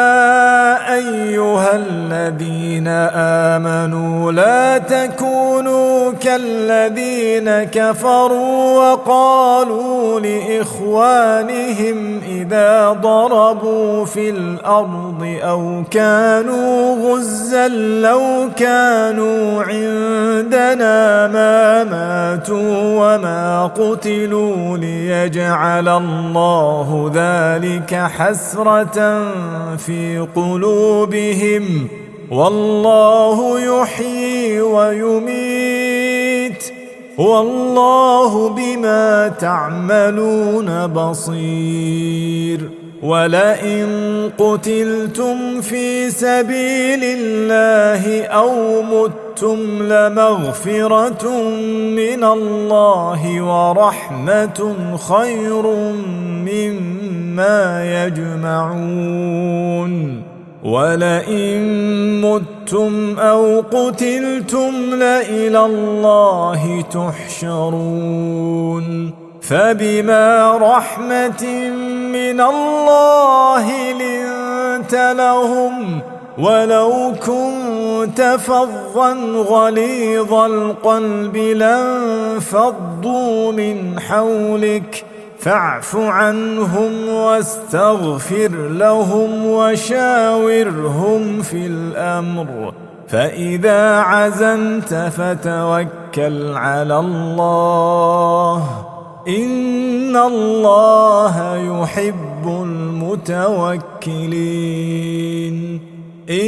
B: أيها الذين آمنوا لا تكونوا كالذين كفروا وقالوا لإخوانهم إذا ضربوا في الأرض أو كانوا غزا لو كانوا عندنا ما ماتوا وما قتلوا ليجعل الله ذلك حسرة في قلوبهم، والله يحيي ويميت، والله بما تعملون بصير. ولئن قتلتم في سبيل الله أو متم لمغفرة من الله ورحمة خير مما يجمعون. ولئن متم أو قتلتم لإلى الله تحشرون. فبما رحمة من الله لنت لهم، ولو كنت فظا غليظ القلب لانفضوا من حولك، فاعف عنهم واستغفر لهم وشاورهم في الأمر، فإذا عزمت فتوكل على الله، إن الله يحب المتوكلين. إن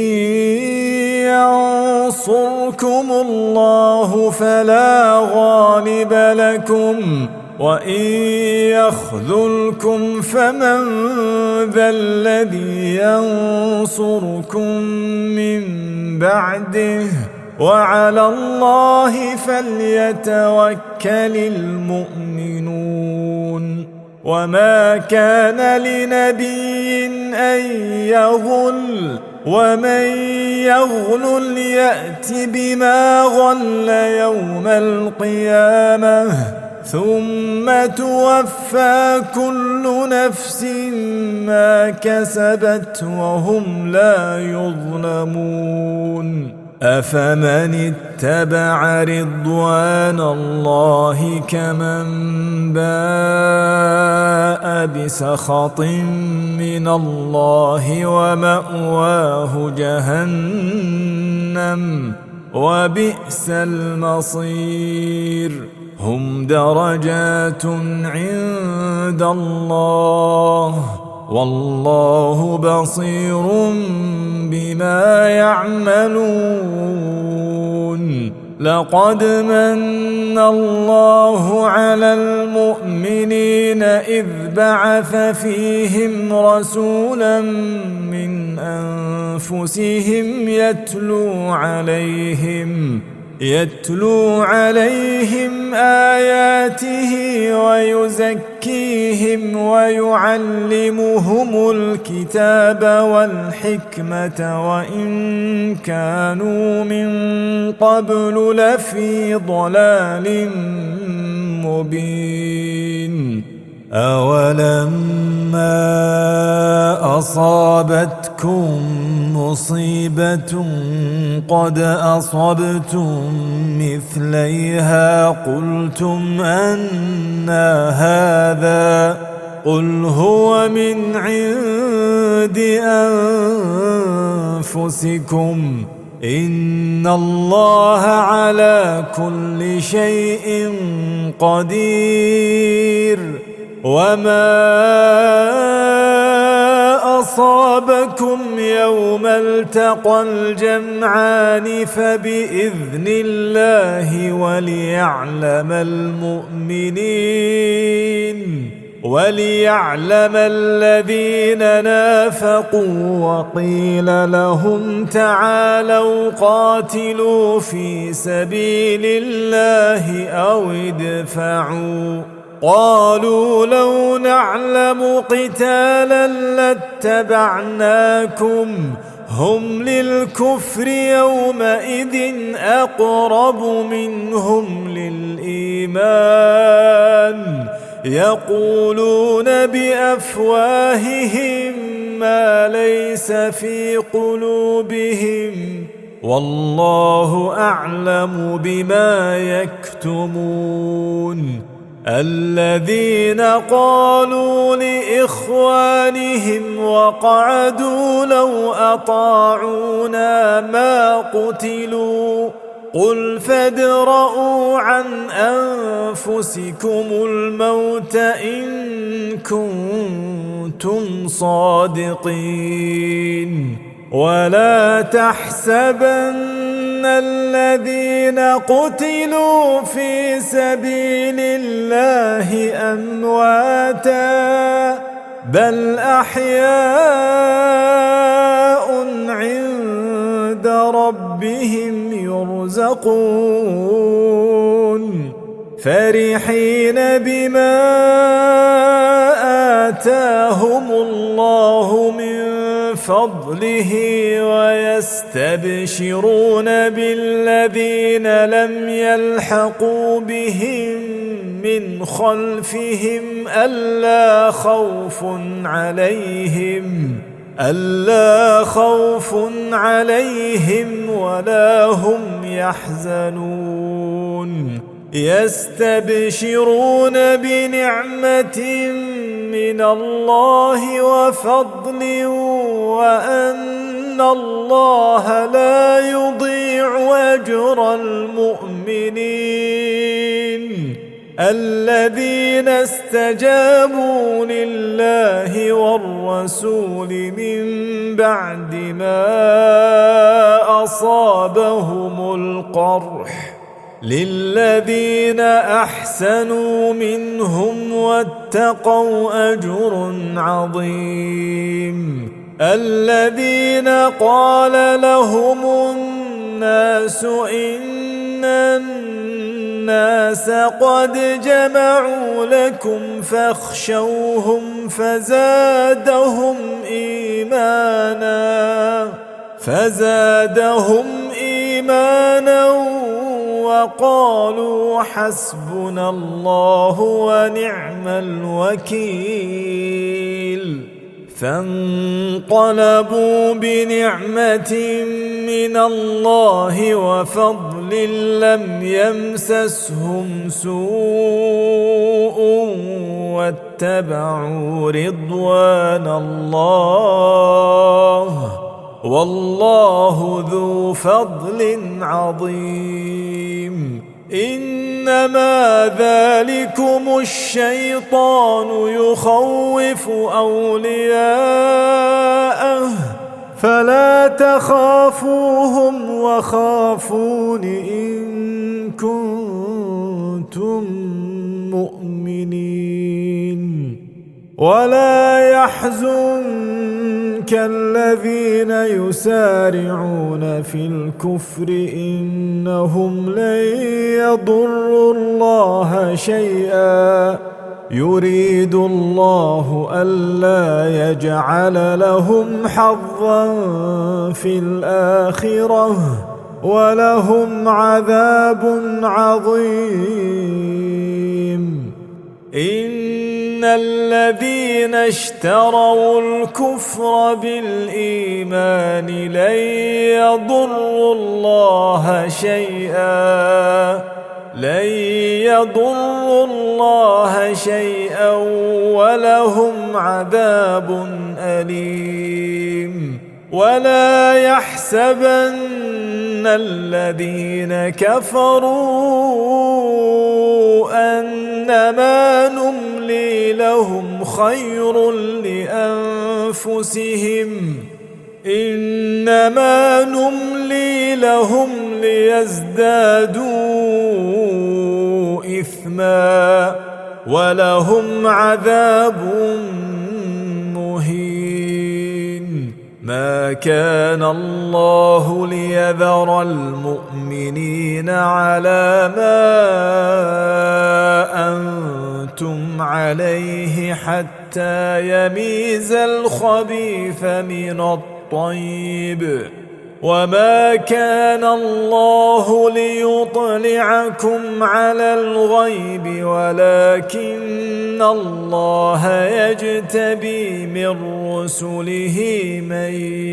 B: ينصركم الله فلا غالب لكم، وإن يخذلكم فمن ذا الذي ينصركم من بعده، وعلى الله فليتوكل المؤمنون. وما كان لنبي أن يغل، ومن يغل يأت بما غل يوم القيامة، ثم توفى كل نفس ما كسبت وهم لا يظلمون. أفمن اتبع رضوان الله كمن باء بسخط من الله ومأواه جهنم وبئس المصير. هم درجات عند الله، والله بصير بما يعملون. لقد من الله على المؤمنين إذ بعث فيهم رسولا من أنفسهم يتلو عليهم آياته ويزكيهم ويعلمهم الكتاب والحكمة وإن كانوا من قبل لفي ضلال مبين. أولما أصابتكم مصيبة قد أصبتم مثليها قلتم أنى هذا، قل هو من عند أنفسكم، إن الله على كل شيء قدير. وما أصابكم يوم التقى الجمعان فبإذن الله وليعلم الذين نافقوا وقيل لهم تعالوا قاتلوا في سبيل الله أو ادفعوا قالوا لو نعلم قتالا لاتبعناكم هم للكفر يومئذ أقرب منهم للإيمان يقولون بأفواههم ما ليس في قلوبهم والله أعلم بما يكتمون الذين قالوا لإخوانهم وقعدوا لو أطاعونا ما قتلوا قل فادرءوا عن أنفسكم الموت إن كنتم صادقين ولا تحسبن الذين قتلوا في سبيل الله أمواتا بل أحياء عند ربهم يرزقون فرحين بما آتاهم الله من فضله ويستبشرون بالذين لم يلحقوا بهم من خلفهم ألا خوف عليهم ولا هم يحزنون يستبشرون بنعمة من الله وفضل وأن الله لا يضيع أجر المؤمنين الذين استجابوا لله والرسول من بعد ما أصابهم القرح للذين أحسنوا منهم واتقوا أجر عظيم الذين قال لهم الناس إن الناس قد جمعوا لكم فاخشوهم فزادهم إيمانا وقالوا حسبنا الله ونعم الوكيل فانقلبوا بنعمة من الله وفضل لم يمسسهم سوء واتبعوا رضوان الله والله ذو فضل عظيم إنما ذلكم الشيطان يخوف أولياءه فلا تخافوهم وخافون إن كنتم مؤمنين ولا يحزنك الذين يسارعون في الكفر إنهم لن يضروا الله شيئا يريد الله ألا يجعل لهم حظا في الآخرة ولهم عذاب عظيم إن الذين اشتروا الكفر بالإيمان لن يضروا الله شيئا ولهم عذاب أليم ولا يحسبن الذين كفروا أنما نملي لهم خير لأنفسهم إنما نملي لهم ليزدادوا إثما ولهم عذاب مهين. ما كان الله ليذر المؤمنين على ما أنتم عليه حتى يميز الخبيث من الطيب، وما كان الله ليطلعكم على الغيب ولكن الله يجتبي من رسله من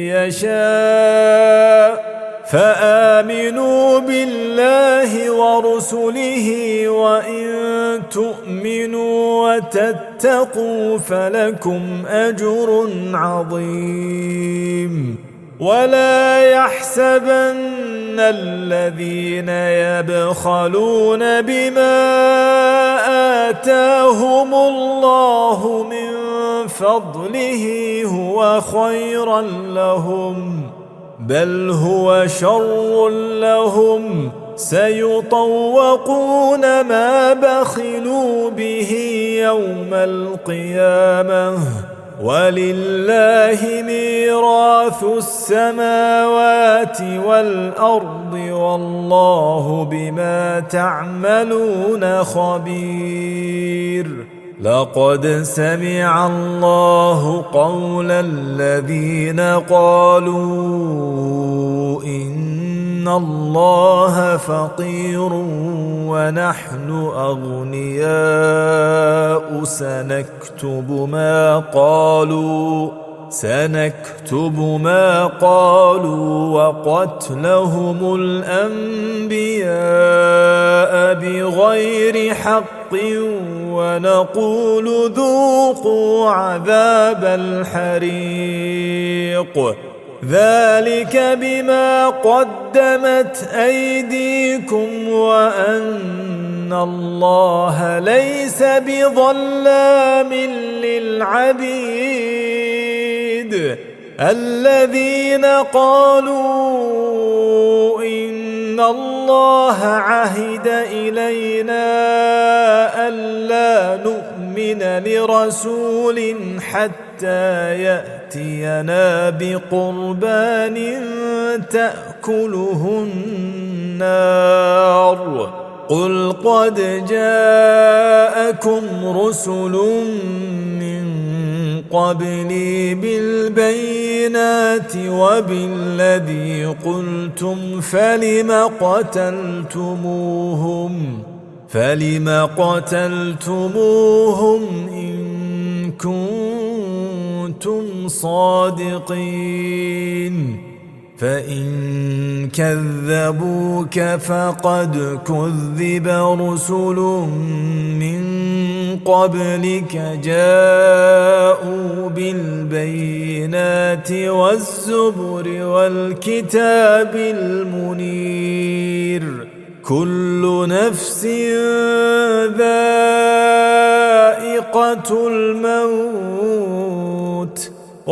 B: يشاء، فآمنوا بالله ورسله وإن تؤمنوا وتتقوا فلكم أجر عظيم. ولا يحسبن الذين يبخلون بما آتاهم الله من فضله هو خيرا لهم، بل هو شر لهم، سيطوقون ما بخلوا به يوم القيامة، ولله ميراث السماوات والأرض والله بما تعملون خبير. لقد سمع الله قول الذين قالوا إن الله فقير ونحن أغنياء سنكتب ما قالوا وقتلهم الأنبياء بغير حق ونقول ذوقوا عذاب الحريق، ذلك بما قدمت أيديكم وأن الله ليس بظلام للعبيد. الذين قالوا إن الله عهد إلينا ألا نؤمن لرسول حتى يأتينا بقربان تأكله النار، قل قد جاءكم رسل من قبلي بالبينات وبالذي قلتم فلم قتلتموهم إن كنتم صادقين. فإن كذبوك فقد كذب رسل من قبلك جاءوا بالبينات والزبر والكتاب المنير، كل نفس ذائقة الموت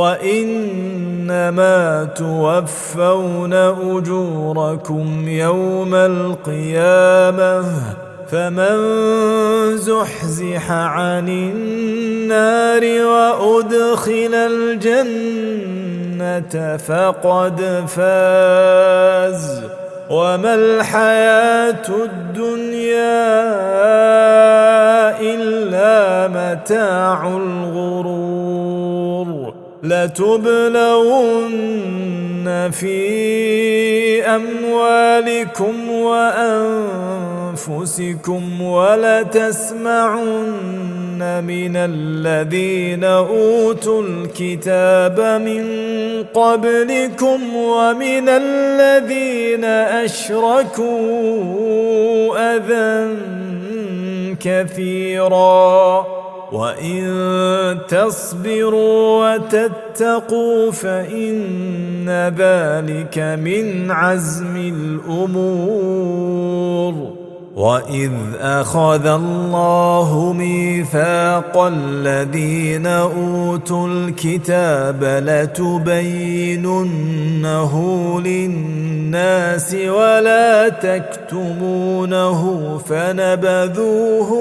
B: وإنما توفون أجوركم يوم القيامة، فمن زحزح عن النار وأدخل الجنة فقد فاز، وما الحياة الدنيا إلا متاع الغرور. لتبلون في أموالكم وأنفسكم ولتسمعن من الذين أوتوا الكتاب من قبلكم ومن الذين أشركوا أذى كثيرا، وإن تصبروا وتتقوا فإن ذلك من عزم الأمور. وإذ أخذ الله ميثاق الذين أوتوا الكتاب لتبيننه للناس ولا تكتمونه فنبذوه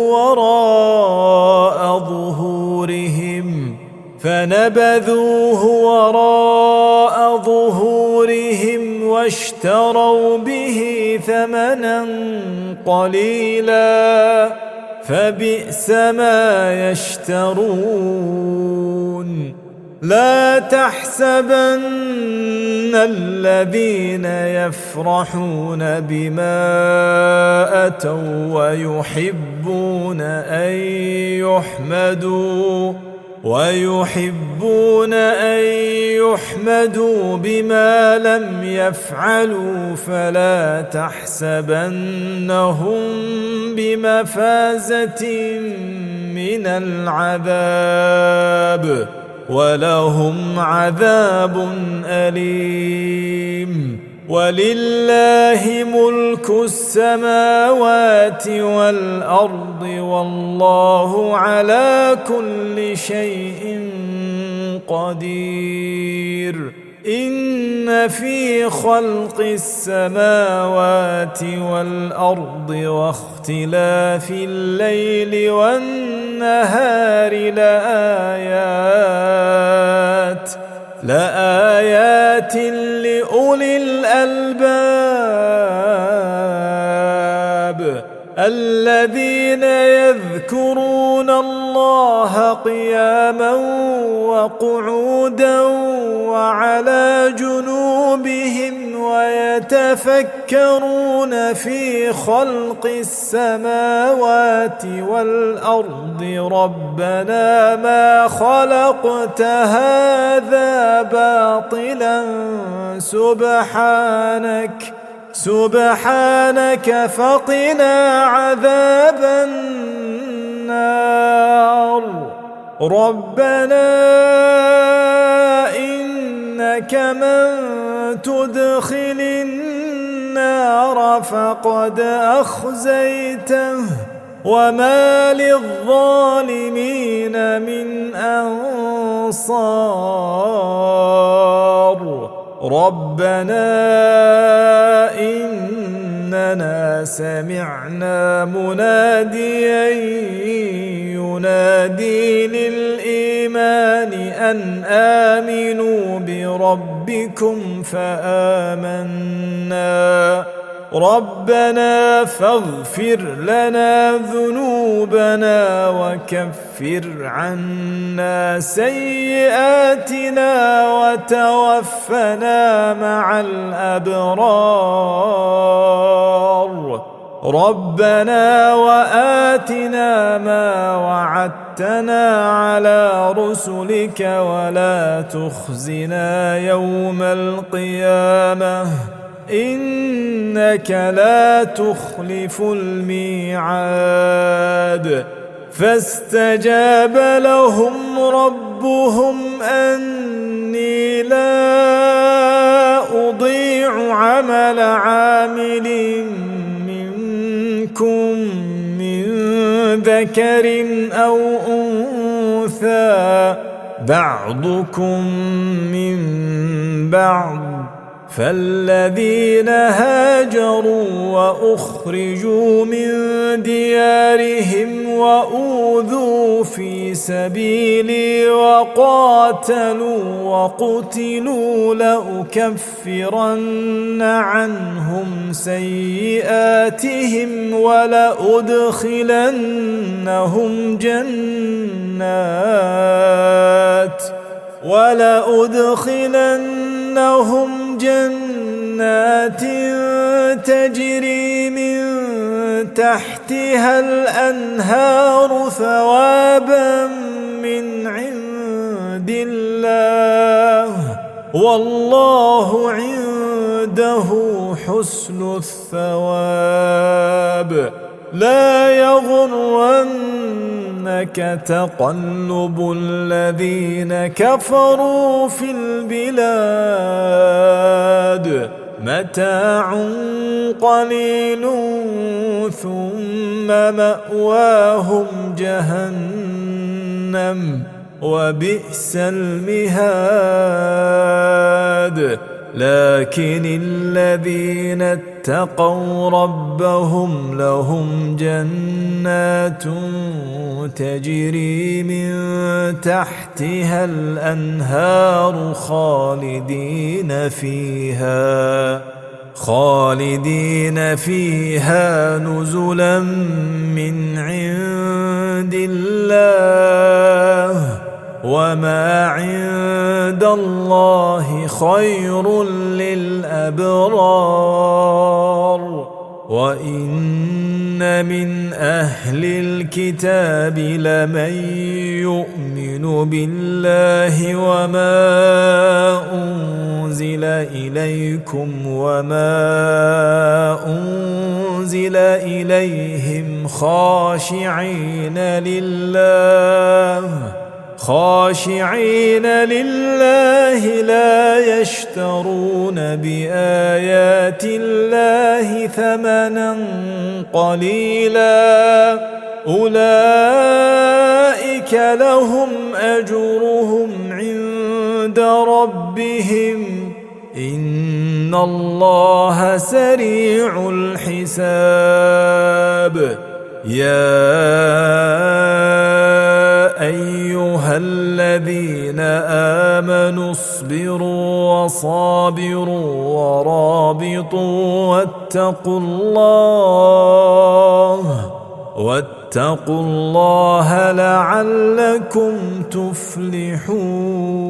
B: وراء ظهورهم واشتروا به ثمنا قليلا فبئس ما يشترون. لا تحسبن الذين يفرحون بما أتوا ويحبون أن يحمدوا بما لم يفعلوا فلا تحسبنهم بمفازة من العذاب ولهم عذاب أليم. ولله ملك السماوات والأرض والله على كل شيء قدير. إن في خلق السماوات والأرض واختلاف الليل والنهار لآيات لأولي الألباب الذين يذكرون الله قياما وقعودا وعلى جنوبهم ويتفكرون في خلق السماوات والأرض ربنا ما خلقت هذا باطلا سبحانك فقنا عذاب النار. ربنا إنك من تدخل النار فقد أخزيته وما للظالمين من أنصار. ربنا إننا سمعنا مناديا ينادي للإيمان أن آمنوا بربكم فآمنا. ربنا فاغفر لنا ذنوبنا وكفر عنا سيئاتنا وتوفنا مع الأبرار. ربنا وآتنا ما وعدتنا على رسلك ولا تخزنا يوم القيامة إنك لا تخلف الميعاد. فاستجاب لهم ربهم أني لا أضيع عمل عامل منكم من ذكر أو أنثى بعضكم من بعض. فالذين هاجروا وأخرجوا من ديارهم وأوذوا في سبيلي وقتلوا لأكفرن عنهم سيئاتهم ولأدخلنهم جنات تجري من تحتها الأنهار ثوابا من عند الله والله عنده حسن الثواب. لا يغرنك تقلب الذين كفروا في البلاد متاع قليل ثم مأواهم جهنم وبئس المهاد لكن الذين اتقوا ربهم لهم جنات تجري من تحتها الأنهار خالدين فيها نزلا من عند الله وما عند الله خير للأبرار وإن من أهل الكتاب لمن يؤمن بالله وما أنزل إليكم وما أنزل إليهم خاشعين لله لا يشترون بآيات الله ثمنا قليلا أولئك لهم أجرهم عند ربهم إن الله سريع الحساب يا أيها الذين آمنوا اصبروا وصابروا ورابطوا واتقوا الله لعلكم تفلحون.